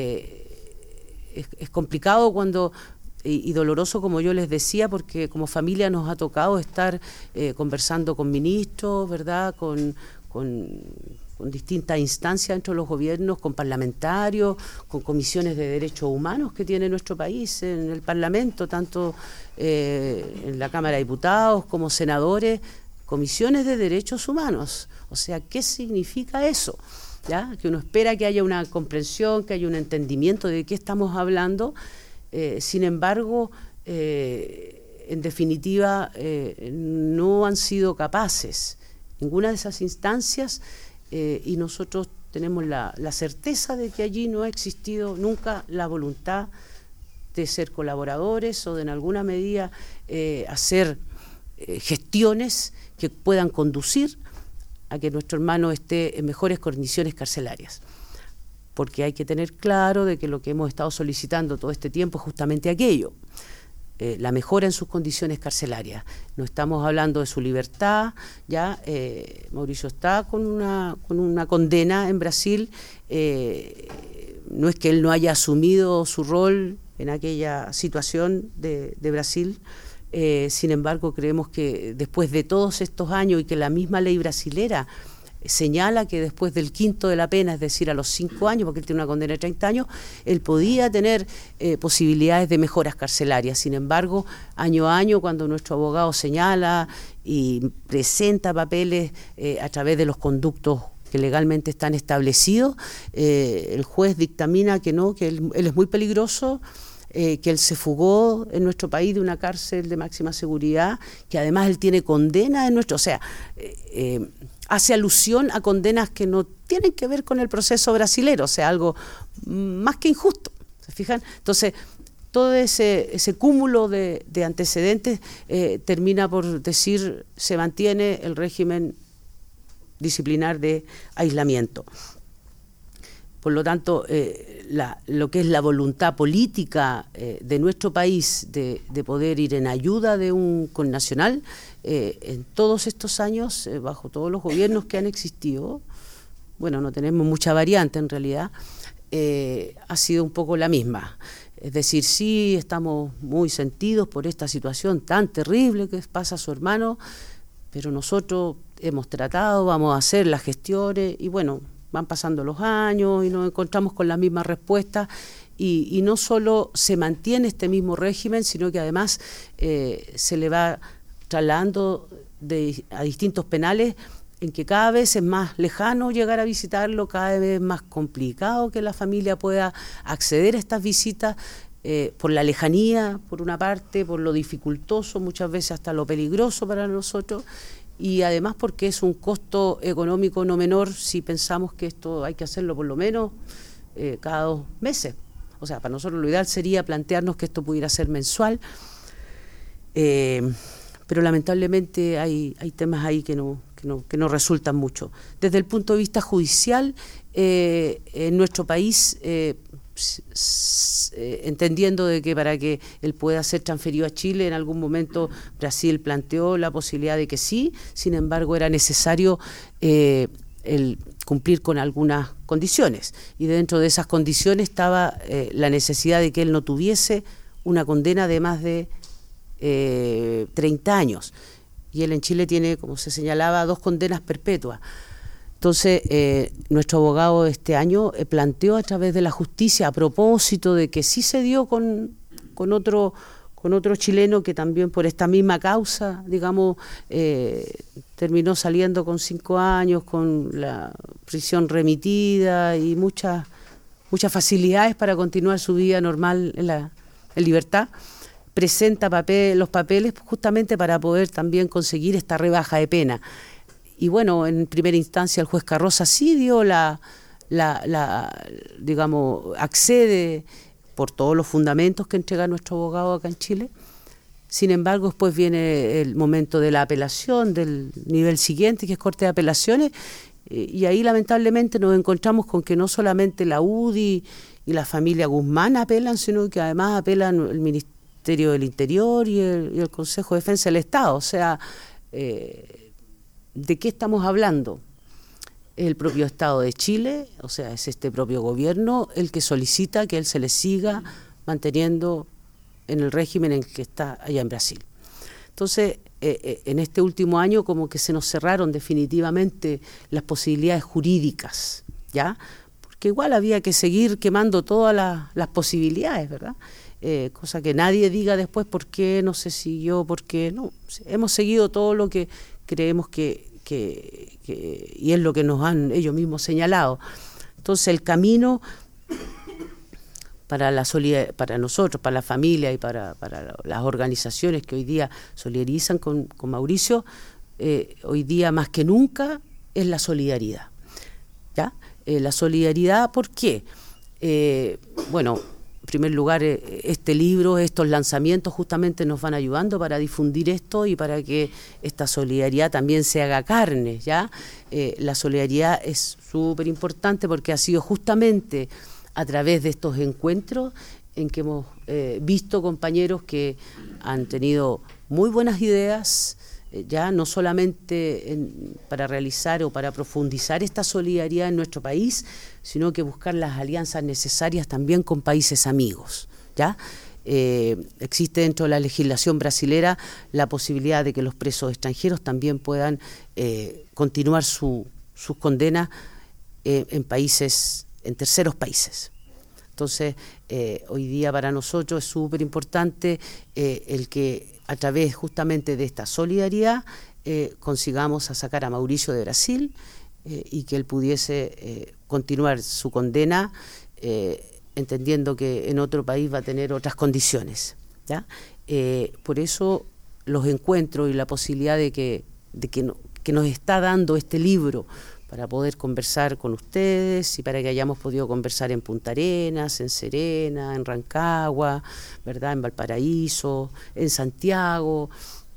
eh, es, es complicado cuando... Y, y doloroso, como yo les decía, porque como familia nos ha tocado estar eh, conversando con ministros, ¿verdad?, con, con, con distintas instancias dentro de los gobiernos, con parlamentarios, con comisiones de derechos humanos que tiene nuestro país en el Parlamento, tanto eh, en la Cámara de Diputados como senadores, comisiones de derechos humanos. O sea, ¿qué significa eso? ¿Ya? Que uno espera que haya una comprensión, que haya un entendimiento de qué estamos hablando. Eh, sin embargo, eh, en definitiva, eh, no han sido capaces ninguna de esas instancias, eh, y nosotros tenemos la, la certeza de que allí no ha existido nunca la voluntad de ser colaboradores o de en alguna medida eh, hacer eh, gestiones que puedan conducir a que nuestro hermano esté en mejores condiciones carcelarias. Porque hay que tener claro de que lo que hemos estado solicitando todo este tiempo es justamente aquello, eh, la mejora en sus condiciones carcelarias. No estamos hablando de su libertad, ya eh, Mauricio está con una, con una condena en Brasil, eh, no es que él no haya asumido su rol en aquella situación de, de Brasil, eh, sin embargo creemos que después de todos estos años y que la misma ley brasilera señala que después del quinto de la pena, es decir, a los cinco años, porque él tiene una condena de treinta años, él podía tener eh, posibilidades de mejoras carcelarias. Sin embargo, año a año, cuando nuestro abogado señala y presenta papeles eh, a través de los conductos que legalmente están establecidos, eh, el juez dictamina que no, que él, él es muy peligroso, eh, que él se fugó en nuestro país de una cárcel de máxima seguridad, que además él tiene condena en nuestro... O sea, eh, eh, hace alusión a condenas que no tienen que ver con el proceso brasilero, o sea, algo más que injusto, ¿se fijan? Entonces, todo ese, ese cúmulo de, de antecedentes eh, termina por decir, se mantiene el régimen disciplinar de aislamiento. Por lo tanto, eh, la, lo que es la voluntad política eh, de nuestro país de, de poder ir en ayuda de un connacional, eh, en todos estos años, eh, bajo todos los gobiernos que han existido, bueno, no tenemos mucha variante en realidad, eh, ha sido un poco la misma. Es decir, sí estamos muy sentidos por esta situación tan terrible que pasa a su hermano, pero nosotros hemos tratado, vamos a hacer las gestiones y bueno, van pasando los años y nos encontramos con la misma respuesta y, y no solo se mantiene este mismo régimen, sino que además eh, se le va trasladando de, a distintos penales en que cada vez es más lejano llegar a visitarlo, cada vez es más complicado que la familia pueda acceder a estas visitas, eh, por la lejanía, por una parte, por lo dificultoso, muchas veces hasta lo peligroso para nosotros, y además porque es un costo económico no menor si pensamos que esto hay que hacerlo por lo menos eh, cada dos meses o sea, para nosotros lo ideal sería plantearnos que esto pudiera ser mensual, eh, pero lamentablemente hay, hay temas ahí que no, que, no, que no resultan mucho. Desde el punto de vista judicial, eh, en nuestro país, eh, s- s- eh, entendiendo de que para que él pueda ser transferido a Chile, en algún momento Brasil planteó la posibilidad de que sí, sin embargo era necesario eh, el cumplir con algunas condiciones, y dentro de esas condiciones estaba eh, la necesidad de que él no tuviese una condena de más de eh, treinta años, y él en Chile tiene, como se señalaba, dos condenas perpetuas. Entonces, eh, nuestro abogado este año eh, planteó a través de la justicia, a propósito de que sí se dio con, con otro con otro chileno que también por esta misma causa, digamos, eh, terminó saliendo con cinco años, con la prisión remitida y muchas muchas facilidades para continuar su vida normal en, la, en libertad. Presenta papel, los papeles justamente para poder también conseguir esta rebaja de pena. Y bueno, en primera instancia el juez Carroza sí dio la, la, la digamos, accede por todos los fundamentos que entrega nuestro abogado acá en Chile. Sin embargo, después viene el momento de la apelación, del nivel siguiente, que es Corte de Apelaciones, y ahí lamentablemente nos encontramos con que no solamente la U D I y la familia Guzmán apelan, sino que además apelan el Ministerio del Interior y el, y el Consejo de Defensa del Estado. O sea, eh, ¿de qué estamos hablando? El propio Estado de Chile, o sea, es este propio gobierno el que solicita que él se le siga manteniendo en el régimen en que está allá en Brasil. Entonces, eh, eh, en este último año como que se nos cerraron definitivamente las posibilidades jurídicas, ¿ya? Porque igual había que seguir quemando todas la, las posibilidades, ¿verdad? Eh, cosa que nadie diga después por qué no se siguió, por qué no. Hemos seguido todo lo que creemos que Que, que, y es lo que nos han ellos mismos señalado. Entonces el camino para la para nosotros, para la familia y para, para las organizaciones que hoy día solidarizan con, con Mauricio, eh, hoy día más que nunca es la solidaridad. ¿Ya? Eh, la solidaridad, ¿por qué? Eh, bueno, en primer lugar, este libro, estos lanzamientos justamente nos van ayudando para difundir esto y para que esta solidaridad también se haga carne, ¿ya? Eh, la solidaridad es súper importante porque ha sido justamente a través de estos encuentros en que hemos eh, visto compañeros que han tenido muy buenas ideas, eh, ya no solamente en, para realizar o para profundizar esta solidaridad en nuestro país, sino que buscar las alianzas necesarias también con países amigos, ¿ya? Eh, existe dentro de la legislación brasilera la posibilidad de que los presos extranjeros también puedan eh, continuar su, sus condenas eh, en países, en terceros países. Entonces, eh, hoy día para nosotros es súper importante eh, el que a través justamente de esta solidaridad eh, consigamos a sacar a Mauricio de Brasil eh, y que él pudiese eh, continuar su condena, eh, entendiendo que en otro país va a tener otras condiciones, ¿ya? Eh, por eso los encuentros y la posibilidad de que, de que, no, que nos está dando este libro para poder conversar con ustedes y para que hayamos podido conversar en Punta Arenas, en Serena, en Rancagua, ¿verdad?, en Valparaíso, en Santiago,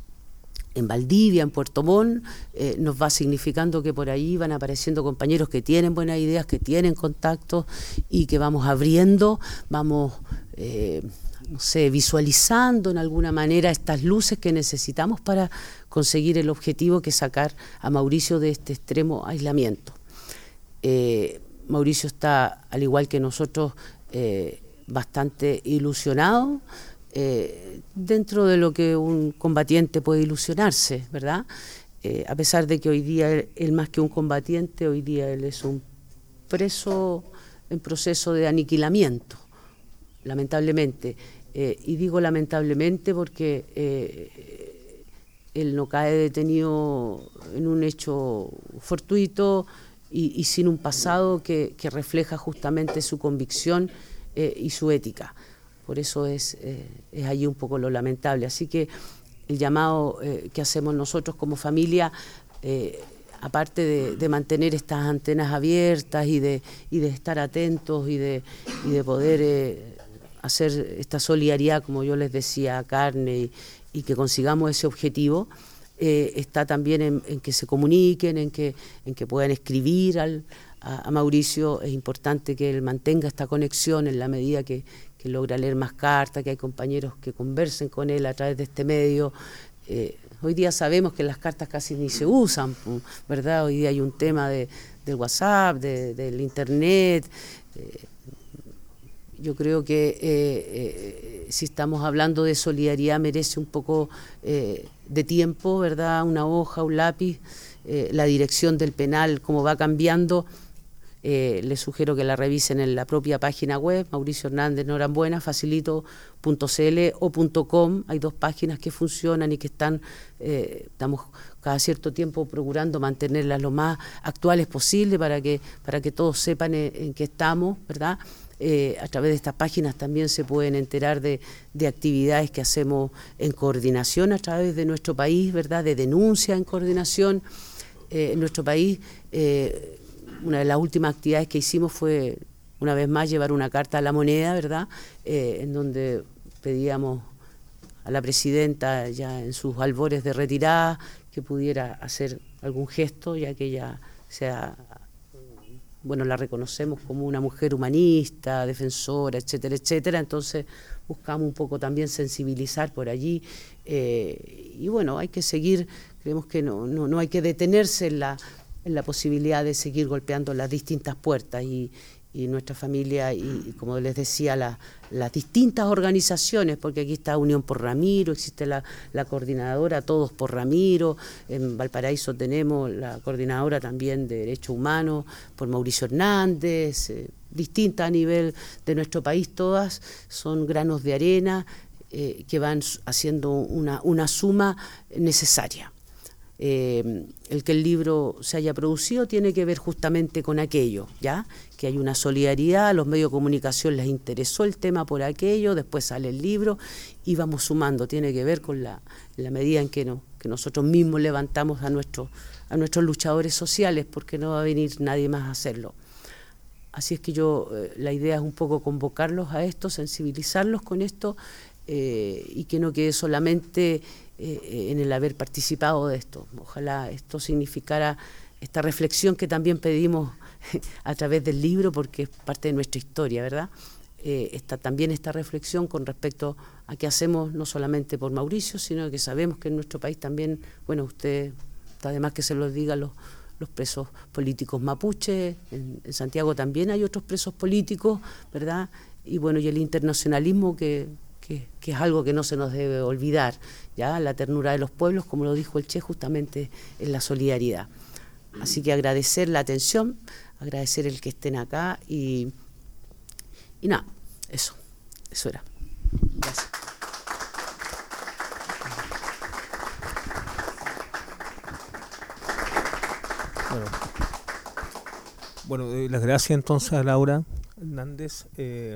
en Valdivia, en Puerto Montt, eh, nos va significando que por ahí van apareciendo compañeros que tienen buenas ideas, que tienen contactos y que vamos abriendo, vamos, eh, no sé, visualizando en alguna manera estas luces que necesitamos para conseguir el objetivo que es sacar a Mauricio de este extremo aislamiento. Eh, Mauricio está, al igual que nosotros, eh, bastante ilusionado, Eh, dentro de lo que un combatiente puede ilusionarse, ¿verdad? Eh, a pesar de que hoy día él, él más que un combatiente, hoy día él es un preso en proceso de aniquilamiento, lamentablemente. Eh, y digo lamentablemente porque eh, él no cae detenido en un hecho fortuito y, y sin un pasado que, que refleja justamente su convicción eh, y su ética. Por eso es, eh, es allí un poco lo lamentable. Así que el llamado eh, que hacemos nosotros como familia eh, aparte de, de mantener estas antenas abiertas y de, y de estar atentos y de, y de poder eh, hacer esta solidaridad, como yo les decía, carne, y, y que consigamos ese objetivo, eh, está también en, en que se comuniquen, en que, en que puedan escribir al, a, a Mauricio. Es importante que él mantenga esta conexión en la medida que, que logra leer más cartas, que hay compañeros que conversen con él a través de este medio. Eh, hoy día sabemos que las cartas casi ni se usan, ¿verdad? Hoy día hay un tema de, del WhatsApp, de, del Internet. Eh, yo creo que eh, eh, si estamos hablando de solidaridad merece un poco eh, de tiempo, ¿verdad? Una hoja, un lápiz, eh, la dirección del penal, cómo va cambiando. Eh, les sugiero que la revisen en la propia página web, Mauricio Hernández Norambuena, facilito punto c l o punto com. Hay dos páginas que funcionan y que están, eh, estamos cada cierto tiempo procurando mantenerlas lo más actuales posible para que, para que todos sepan en, en qué estamos, ¿verdad? Eh, a través de estas páginas también se pueden enterar de, de actividades que hacemos en coordinación a través de nuestro país, ¿verdad? De denuncia en coordinación eh, en nuestro país. Eh, Una de las últimas actividades que hicimos fue, una vez más, llevar una carta a La Moneda, ¿verdad?, Eh, en donde pedíamos a la presidenta, ya en sus albores de retirada, que pudiera hacer algún gesto, ya que ella sea, bueno, la reconocemos como una mujer humanista, defensora, etcétera, etcétera. Entonces buscamos un poco también sensibilizar por allí. Eh, y bueno, hay que seguir, creemos que no, no, no hay que detenerse en la... en la posibilidad de seguir golpeando las distintas puertas y, y nuestra familia y, y como les decía, la, las distintas organizaciones, porque aquí está Unión por Ramiro, existe la, la coordinadora Todos por Ramiro, en Valparaíso tenemos la coordinadora también de Derechos Humanos por Mauricio Hernández, eh, distintas a nivel de nuestro país, todas son granos de arena eh, que van haciendo una, una suma necesaria. Eh, el que el libro se haya producido tiene que ver justamente con aquello, ¿ya? Que hay una solidaridad, a los medios de comunicación les interesó el tema por aquello, después sale el libro y vamos sumando, tiene que ver con la, la medida en que, no, que nosotros mismos levantamos a, nuestro, a nuestros luchadores sociales, porque no va a venir nadie más a hacerlo. Así es que yo, eh, la idea es un poco convocarlos a esto, sensibilizarlos con esto eh, y que no quede solamente en el haber participado de esto. Ojalá esto significara esta reflexión que también pedimos a través del libro, porque es parte de nuestra historia, ¿verdad? Eh, está también esta reflexión con respecto a qué hacemos no solamente por Mauricio, sino que sabemos que en nuestro país también, bueno, usted, además que se los diga, los, los presos políticos mapuches, en, en Santiago también hay otros presos políticos, ¿verdad? Y bueno, y el internacionalismo que... Que, que es algo que no se nos debe olvidar, ya la ternura de los pueblos, como lo dijo el Che, justamente es la solidaridad. Así que agradecer la atención, agradecer el que estén acá y, y nada, eso, eso era. Gracias. Bueno, bueno eh, las gracias entonces a Laura Hernández. Eh,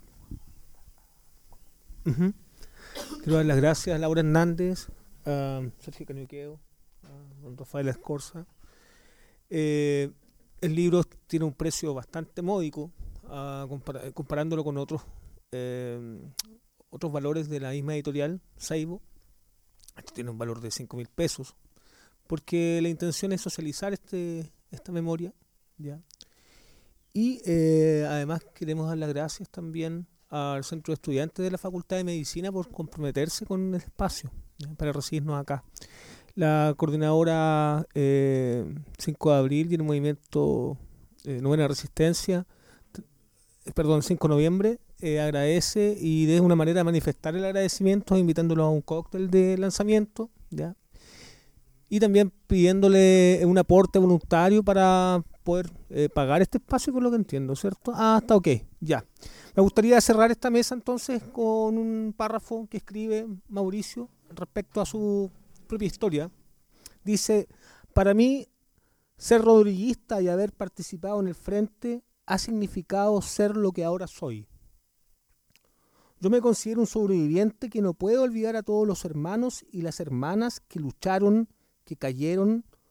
Uh-huh. Quiero dar las gracias a Laura Hernández, a Sergio Cañuqueo, a don Rafael Escorza. Eh, el libro tiene un precio bastante módico, uh, compara- comparándolo con otros eh, otros valores de la misma editorial, Seibo. Este tiene un valor de cinco mil pesos, porque la intención es socializar este esta memoria, ¿ya? Y eh, además queremos dar las gracias también al Centro de Estudiantes de la Facultad de Medicina por comprometerse con el espacio, ¿ya?, para recibirnos acá. La coordinadora eh, cinco de abril y el movimiento eh, Novena Resistencia, eh, perdón, cinco de noviembre, eh, agradece y de una manera manifestar el agradecimiento, invitándolos a un cóctel de lanzamiento, ¿ya?, y también pidiéndole un aporte voluntario para poder eh, pagar este espacio, por lo que entiendo, ¿cierto? Ah, está ok, ya. Me gustaría cerrar esta mesa entonces con un párrafo que escribe Mauricio respecto a su propia historia. Dice: para mí, ser rodriguista y haber participado en el frente ha significado ser lo que ahora soy. Yo me considero un sobreviviente que no puede olvidar a todos los hermanos y las hermanas que lucharon, que cayeron,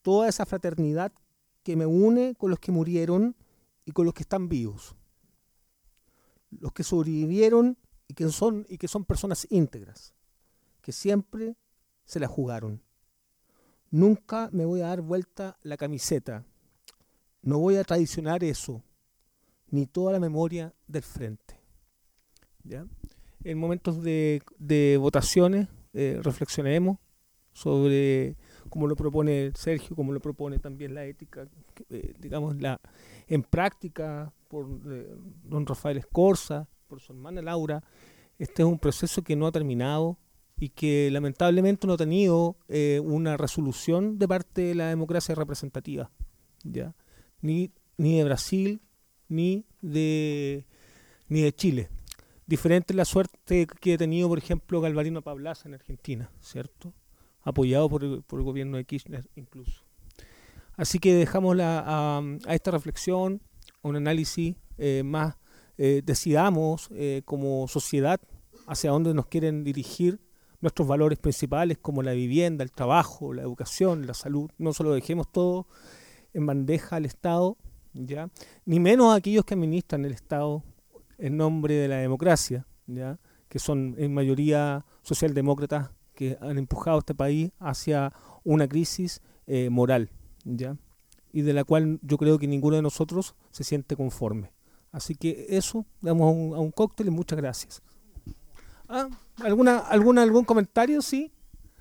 toda esa fraternidad que me une con los que murieron y con los que están vivos. Los que sobrevivieron y que son, y que son personas íntegras, que siempre se la jugaron. Nunca me voy a dar vuelta la camiseta. No voy a traicionar eso, ni toda la memoria del frente. ¿Ya? En momentos de, de votaciones, eh, reflexionemos sobre cómo lo propone Sergio, cómo lo propone también la ética, eh, digamos, la, en práctica por eh, don Rafael Escorza, por su hermana Laura. Este es un proceso que no ha terminado y que lamentablemente no ha tenido eh, una resolución de parte de la democracia representativa, ¿ya? Ni, ni de Brasil, ni de, ni de Chile. Diferente es la suerte que ha tenido, por ejemplo, Galvarino Pablaza en Argentina, ¿cierto? Apoyado por el, por el gobierno de Kirchner incluso. Así que dejamos la, a, a esta reflexión, a un análisis eh, más, eh, decidamos eh, como sociedad hacia dónde nos quieren dirigir nuestros valores principales como la vivienda, el trabajo, la educación, la salud. No se lo dejemos todo en bandeja al Estado, ¿ya? Ni menos a aquellos que administran el Estado en nombre de la democracia, ¿ya? Que son en mayoría socialdemócratas que han empujado a este país hacia una crisis eh, moral, ¿ya? Y de la cual yo creo que ninguno de nosotros se siente conforme. Así que eso, damos a un, a un cóctel y muchas gracias. Ah, ¿alguna, alguna, ¿Algún comentario? Sí.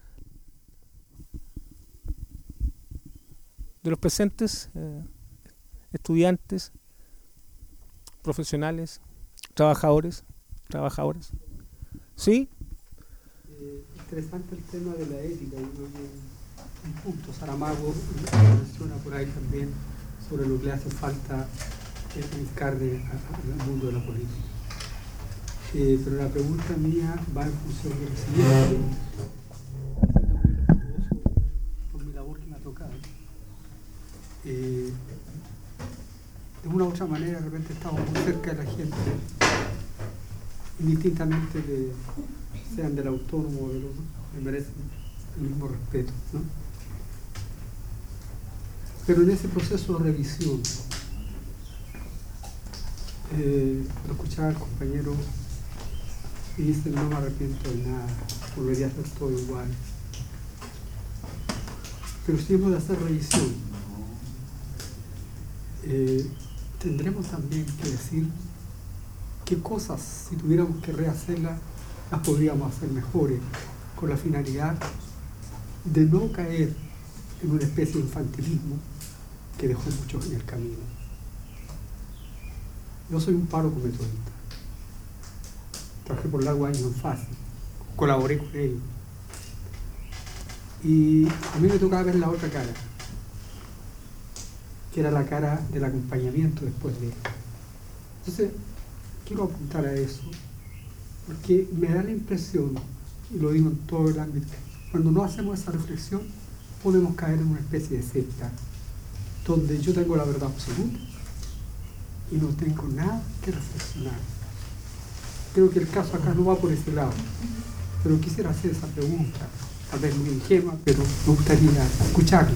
De los presentes, eh, estudiantes, profesionales, trabajadores, trabajadoras. ¿Sí? Eh, interesante el tema de la ética. Yo creo que un punto, Saramago menciona por ahí también sobre lo que le hace falta encarne al mundo de la política. Eh, pero la pregunta mía va en función de lo siguiente. Siendo muy respetuoso por mi labor que me ha tocado. Eh, de una u otra manera, de repente estamos muy cerca de la gente, indistintamente de sean del autónomo o del otro, me merecen el mismo respeto, ¿no? Pero en ese proceso de revisión, eh, lo escuchaba el compañero y dice: no me arrepiento de nada, volvería a hacer todo igual. Pero si hemos de hacer revisión, eh, tendremos también que decir qué cosas, si tuviéramos que rehacerlas, las podríamos hacer mejores, con la finalidad de no caer en una especie de infantilismo que dejó muchos en el camino. Yo soy un párroco metodista. Trabajé por largo años en FACI, colaboré con ellos. Y a mí me tocaba ver la otra cara, que era la cara del acompañamiento después de él. Entonces, quiero apuntar a eso, porque me da la impresión, y lo digo en todo el ámbito, cuando no hacemos esa reflexión, podemos caer en una especie de secta, donde yo tengo la verdad absoluta y no tengo nada que reflexionar. Creo que el caso acá no va por ese lado, pero quisiera hacer esa pregunta, tal vez muy ingenua, pero me gustaría escucharla.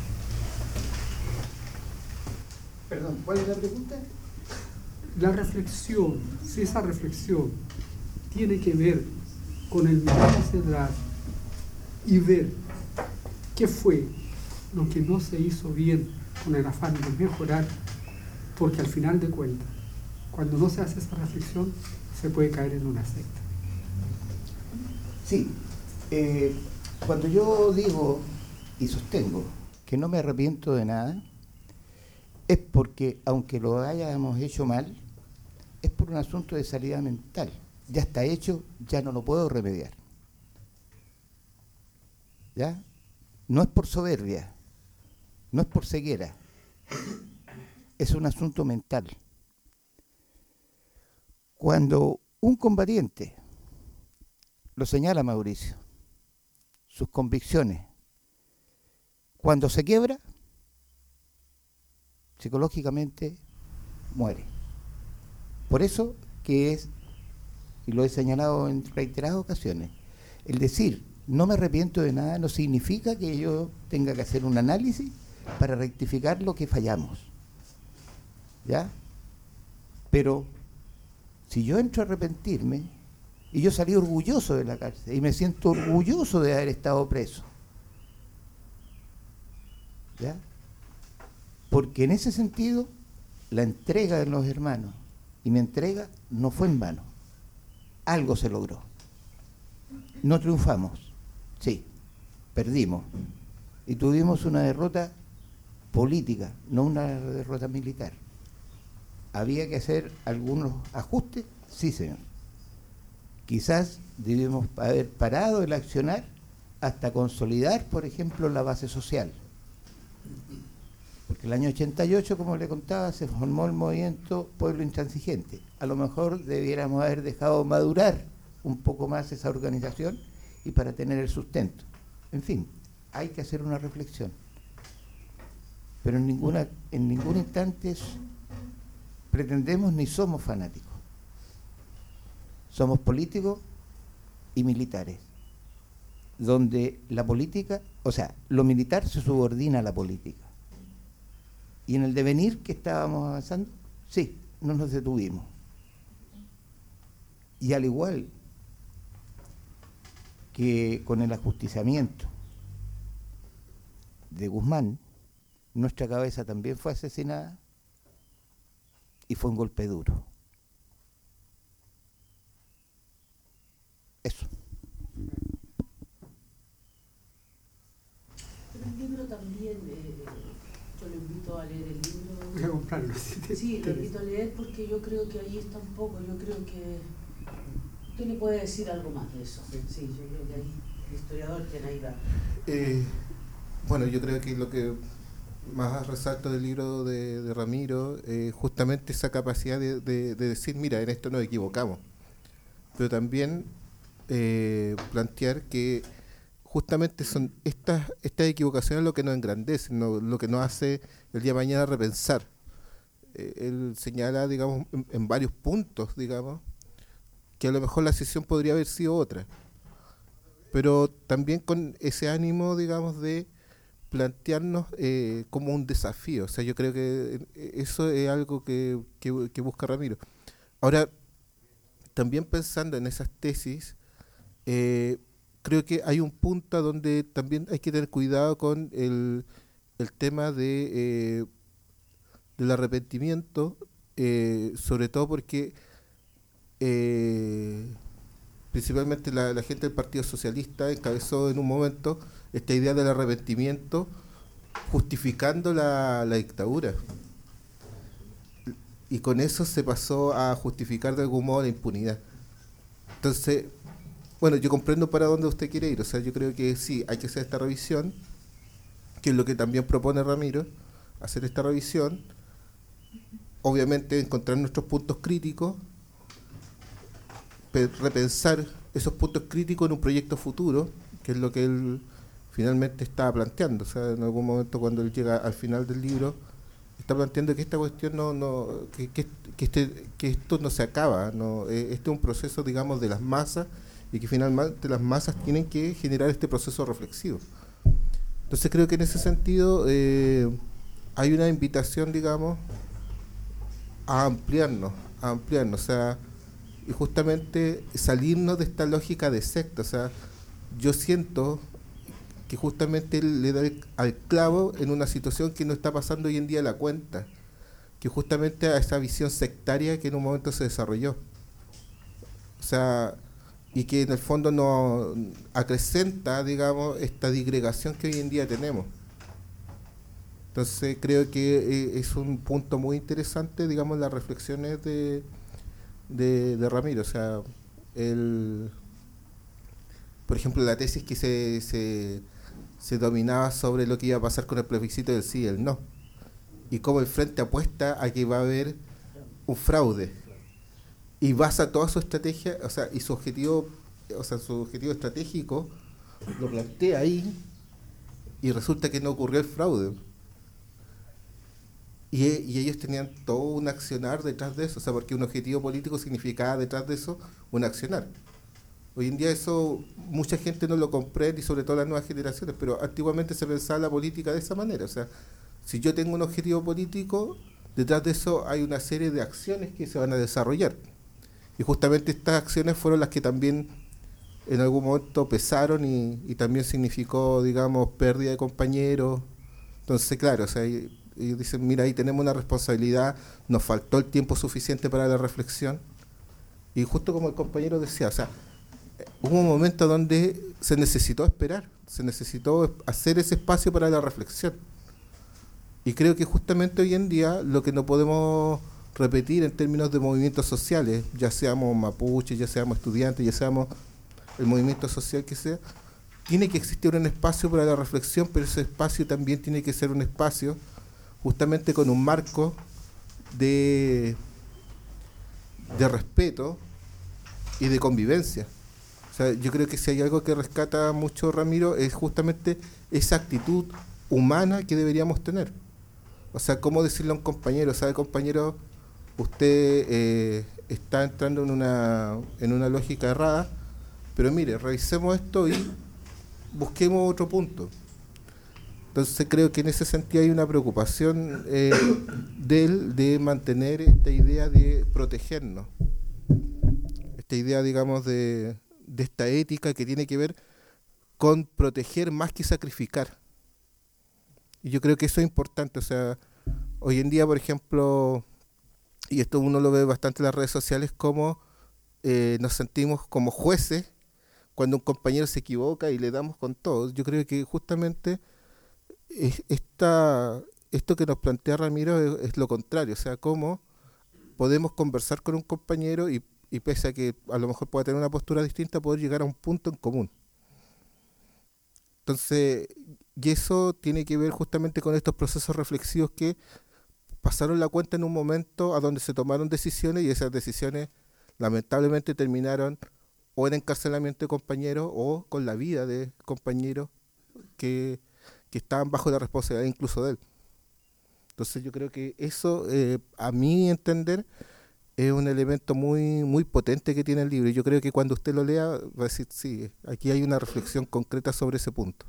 Perdón, ¿cuál es la pregunta? La reflexión, si esa reflexión tiene que ver con el mirar hacia atrás y ver qué fue lo que no se hizo bien con el afán de mejorar, porque al final de cuentas, cuando no se hace esa reflexión, se puede caer en una secta. Sí, eh, cuando yo digo y sostengo que no me arrepiento de nada, es porque, aunque lo hayamos hecho mal, es por un asunto de salida mental. Ya está hecho, ya no lo puedo remediar. ¿Ya? No es por soberbia, no es por ceguera, es un asunto mental. Cuando un combatiente, lo señala Mauricio, sus convicciones, cuando se quiebra, psicológicamente muere. Por eso que es, y lo he señalado en reiteradas ocasiones, el decir no me arrepiento de nada no significa que yo tenga que hacer un análisis para rectificar lo que fallamos. ¿Ya? Pero si yo entro a arrepentirme, y yo salí orgulloso de la cárcel, y me siento orgulloso de haber estado preso, ¿ya? Porque en ese sentido, la entrega de los hermanos y mi entrega no fue en vano. Algo se logró. No triunfamos, sí, perdimos. Y tuvimos una derrota política, no una derrota militar. ¿Había que hacer algunos ajustes? Sí, señor. Quizás debimos haber parado el accionar hasta consolidar, por ejemplo, la base social. Porque el año ochenta y ocho, como le contaba, se formó el movimiento Pueblo Intransigente. A lo mejor debiéramos haber dejado madurar un poco más esa organización y para tener el sustento. En fin, hay que hacer una reflexión. Pero en, ninguna, en ningún instante pretendemos ni somos fanáticos. Somos políticos y militares, donde la política, o sea, lo militar se subordina a la política. Y en el devenir que estábamos avanzando, sí, no nos detuvimos. Y al igual que con el ajusticiamiento de Guzmán, nuestra cabeza también fue asesinada y fue un golpe duro. Eso. Pero el libro también, eh, yo le invito a leer el libro. Voy a comprarlo. Sí, le invito a leer porque yo creo que ahí está un poco, yo creo que usted le puede decir algo más de eso. Sí, yo creo que ahí el historiador tiene ahí la... Eh, bueno, yo creo que lo que más resalto del libro de, de Ramiro es eh, justamente esa capacidad de, de, de decir, mira, en esto nos equivocamos. Pero también eh, plantear que justamente son estas estas equivocaciones lo que nos engrandecen, no, lo que nos hace el día de mañana repensar. Eh, él señala, digamos, en, en varios puntos, digamos, que a lo mejor la decisión podría haber sido otra. Pero también con ese ánimo, digamos, de plantearnos eh, como un desafío. O sea, yo creo que eso es algo que, que, que busca Ramiro. Ahora, también pensando en esas tesis, eh, creo que hay un punto a donde también hay que tener cuidado con el, el tema de eh, del arrepentimiento, eh, sobre todo porque eh, principalmente la, la gente del Partido Socialista encabezó en un momento esta idea del arrepentimiento justificando la, la dictadura. Y con eso se pasó a justificar de algún modo la impunidad. Entonces, bueno, yo comprendo para dónde usted quiere ir. O sea, yo creo que sí, hay que hacer esta revisión, que es lo que también propone Ramiro, hacer esta revisión, obviamente encontrar nuestros puntos críticos, repensar esos puntos críticos en un proyecto futuro, que es lo que él finalmente estaba planteando. O sea, en algún momento cuando él llega al final del libro, está planteando que esta cuestión no, no que, que, que, este, que esto no se acaba, no, eh, este es un proceso, digamos, de las masas, y que finalmente las masas tienen que generar este proceso reflexivo. Entonces creo que en ese sentido eh, hay una invitación, digamos, a ampliarnos, a ampliarnos, o sea, y justamente salirnos de esta lógica de secta. O sea, yo siento que justamente él le da el, al clavo en una situación que no está pasando hoy en día la cuenta, que justamente a esa visión sectaria que en un momento se desarrolló. O sea, y que en el fondo no acrecenta, digamos, esta disgregación que hoy en día tenemos. Entonces creo que eh, es un punto muy interesante, digamos, las reflexiones de, de, de Ramiro. O sea, el, por ejemplo, la tesis que se, se, se dominaba sobre lo que iba a pasar con el plebiscito del sí y el no, y cómo el Frente apuesta a que va a haber un fraude, y basa toda su estrategia, o sea, y su objetivo, o sea, su objetivo estratégico lo plantea ahí, y resulta que no ocurrió el fraude. Y, y ellos tenían todo un accionar detrás de eso, o sea, porque un objetivo político significaba detrás de eso un accionar. Hoy en día eso mucha gente no lo comprende, y sobre todo las nuevas generaciones, pero antiguamente se pensaba la política de esa manera. O sea, si yo tengo un objetivo político, detrás de eso hay una serie de acciones que se van a desarrollar. Y justamente estas acciones fueron las que también en algún momento pesaron y, y también significó, digamos, pérdida de compañeros. Entonces, claro, o sea, ellos dicen, mira, ahí tenemos una responsabilidad, nos faltó el tiempo suficiente para la reflexión. Y justo como el compañero decía, o sea, hubo un momento donde se necesitó esperar, se necesitó hacer ese espacio para la reflexión. Y creo que justamente hoy en día lo que no podemos repetir en términos de movimientos sociales, ya seamos mapuches, ya seamos estudiantes, ya seamos el movimiento social que sea, tiene que existir un espacio para la reflexión, pero ese espacio también tiene que ser un espacio justamente con un marco de, de respeto y de convivencia. O sea, yo creo que si hay algo que rescata mucho Ramiro es justamente esa actitud humana que deberíamos tener. O sea, ¿cómo decirle a un compañero? ¿Sabe, compañero? Usted eh, está entrando en una, en una lógica errada, pero mire, revisemos esto y busquemos otro punto. Entonces creo que en ese sentido hay una preocupación eh, de él de mantener esta idea de protegernos. Esta idea, digamos, de, de esta ética que tiene que ver con proteger más que sacrificar. Y yo creo que eso es importante. O sea, hoy en día, por ejemplo, y esto uno lo ve bastante en las redes sociales, como eh, nos sentimos como jueces cuando un compañero se equivoca y le damos con todo. Yo creo que justamente es, esta, esto que nos plantea Ramiro es, es lo contrario. O sea, cómo podemos conversar con un compañero y, y pese a que a lo mejor pueda tener una postura distinta, poder llegar a un punto en común. Entonces, y eso tiene que ver justamente con estos procesos reflexivos que pasaron la cuenta en un momento a donde se tomaron decisiones y esas decisiones lamentablemente terminaron o en encarcelamiento de compañeros o con la vida de compañeros que, que estaban bajo la responsabilidad incluso de él. Entonces yo creo que eso, eh, a mi entender, es un elemento muy muy potente que tiene el libro. Y yo creo que cuando usted lo lea va a decir, sí, aquí hay una reflexión concreta sobre ese punto.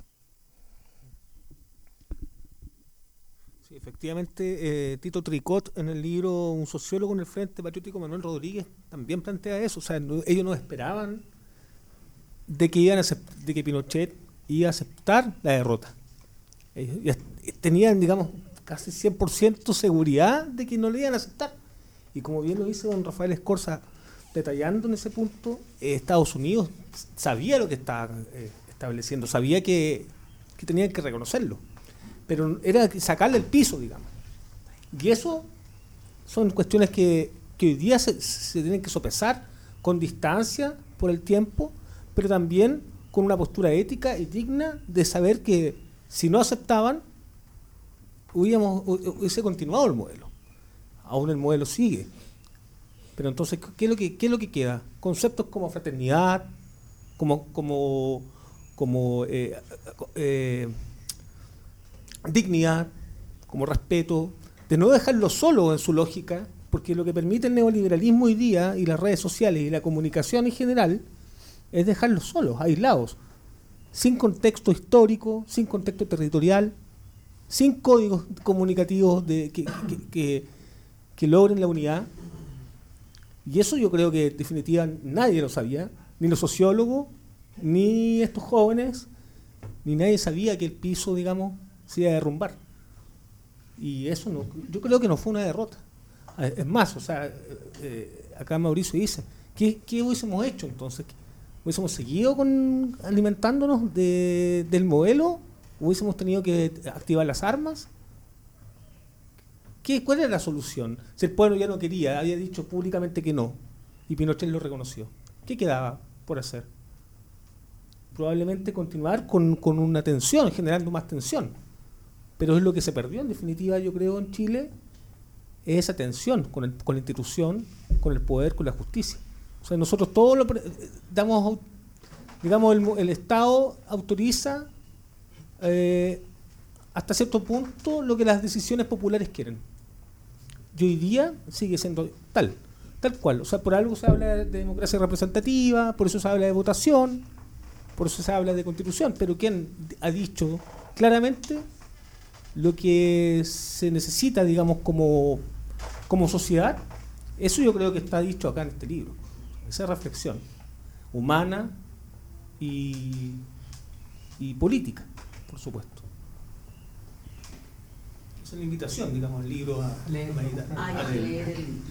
Sí, efectivamente, eh, Tito Tricot en el libro Un sociólogo en el Frente Patriótico, Manuel Rodríguez, también plantea eso. O sea, no, ellos no esperaban de que, iban a acept- de que Pinochet iba a aceptar la derrota. Ellos ya tenían, digamos, casi cien por ciento seguridad de que no le iban a aceptar. Y como bien lo dice don Rafael Escorza, detallando en ese punto, eh, Estados Unidos sabía lo que estaba eh, estableciendo, sabía que, que tenían que reconocerlo, pero era sacarle el piso, digamos. Y eso son cuestiones que, que hoy día se, se tienen que sopesar con distancia por el tiempo, pero también con una postura ética y digna de saber que si no aceptaban, hubiéramos, hubiese continuado el modelo. Aún el modelo sigue. Pero entonces, ¿qué es lo que, qué es lo que queda? Conceptos como fraternidad, como, como, como eh, eh, dignidad, como respeto, de no dejarlo solo en su lógica, porque lo que permite el neoliberalismo hoy día y las redes sociales y la comunicación en general es dejarlos solos, aislados, sin contexto histórico, sin contexto territorial, sin códigos comunicativos de, que, que, que que logren la unidad. Y eso yo creo que en definitiva nadie lo sabía, ni los sociólogos, ni estos jóvenes, ni nadie sabía que el piso, digamos, se iba a derrumbar. Y eso no, yo creo que no fue una derrota. Es más, o sea, eh, acá Mauricio dice, ¿qué, qué hubiésemos hecho entonces? ¿Hubiésemos seguido con alimentándonos de, del modelo? ¿Hubiésemos tenido que activar las armas? ¿Qué, ¿Cuál era la solución? Si el pueblo ya no quería, había dicho públicamente que no, y Pinochet lo reconoció, ¿qué quedaba por hacer? Probablemente continuar con, con una tensión, generando más tensión. Pero es lo que se perdió, en definitiva, yo creo, en Chile, es esa tensión con, el, con la institución, con el poder, con la justicia. O sea, nosotros todos lo damos, digamos, el, el Estado autoriza eh, hasta cierto punto lo que las decisiones populares quieren. Y hoy día sigue siendo tal. Tal cual, o sea, por algo se habla de democracia representativa, por eso se habla de votación, por eso se habla de constitución, pero ¿quién ha dicho claramente lo que se necesita, digamos, como, como sociedad? Eso yo creo que está dicho acá en este libro, esa reflexión humana y, y política, por supuesto. Esa es la invitación, digamos, el libro a leer, a leer el libro.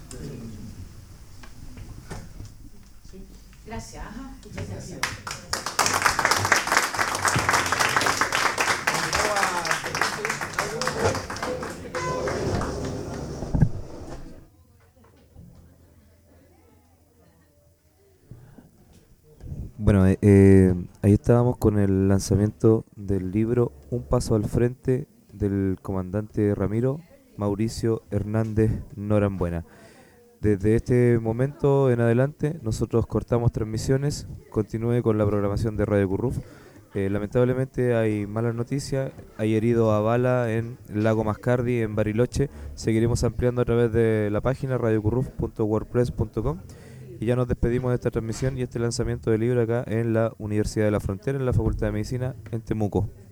Gracias. Ajá. Muchas gracias. Bueno, eh, eh, ahí estábamos con el lanzamiento del libro Un paso al frente del comandante Ramiro Mauricio Hernández Norambuena. Desde este momento en adelante nosotros cortamos transmisiones, continúe con la programación de Radio Curruf. Eh, lamentablemente hay malas noticias, hay herido a bala en Lago Mascardi, en Bariloche. Seguiremos ampliando a través de la página radio curruf punto wordpress punto com y ya nos despedimos de esta transmisión y este lanzamiento del libro acá en la Universidad de la Frontera, en la Facultad de Medicina en Temuco.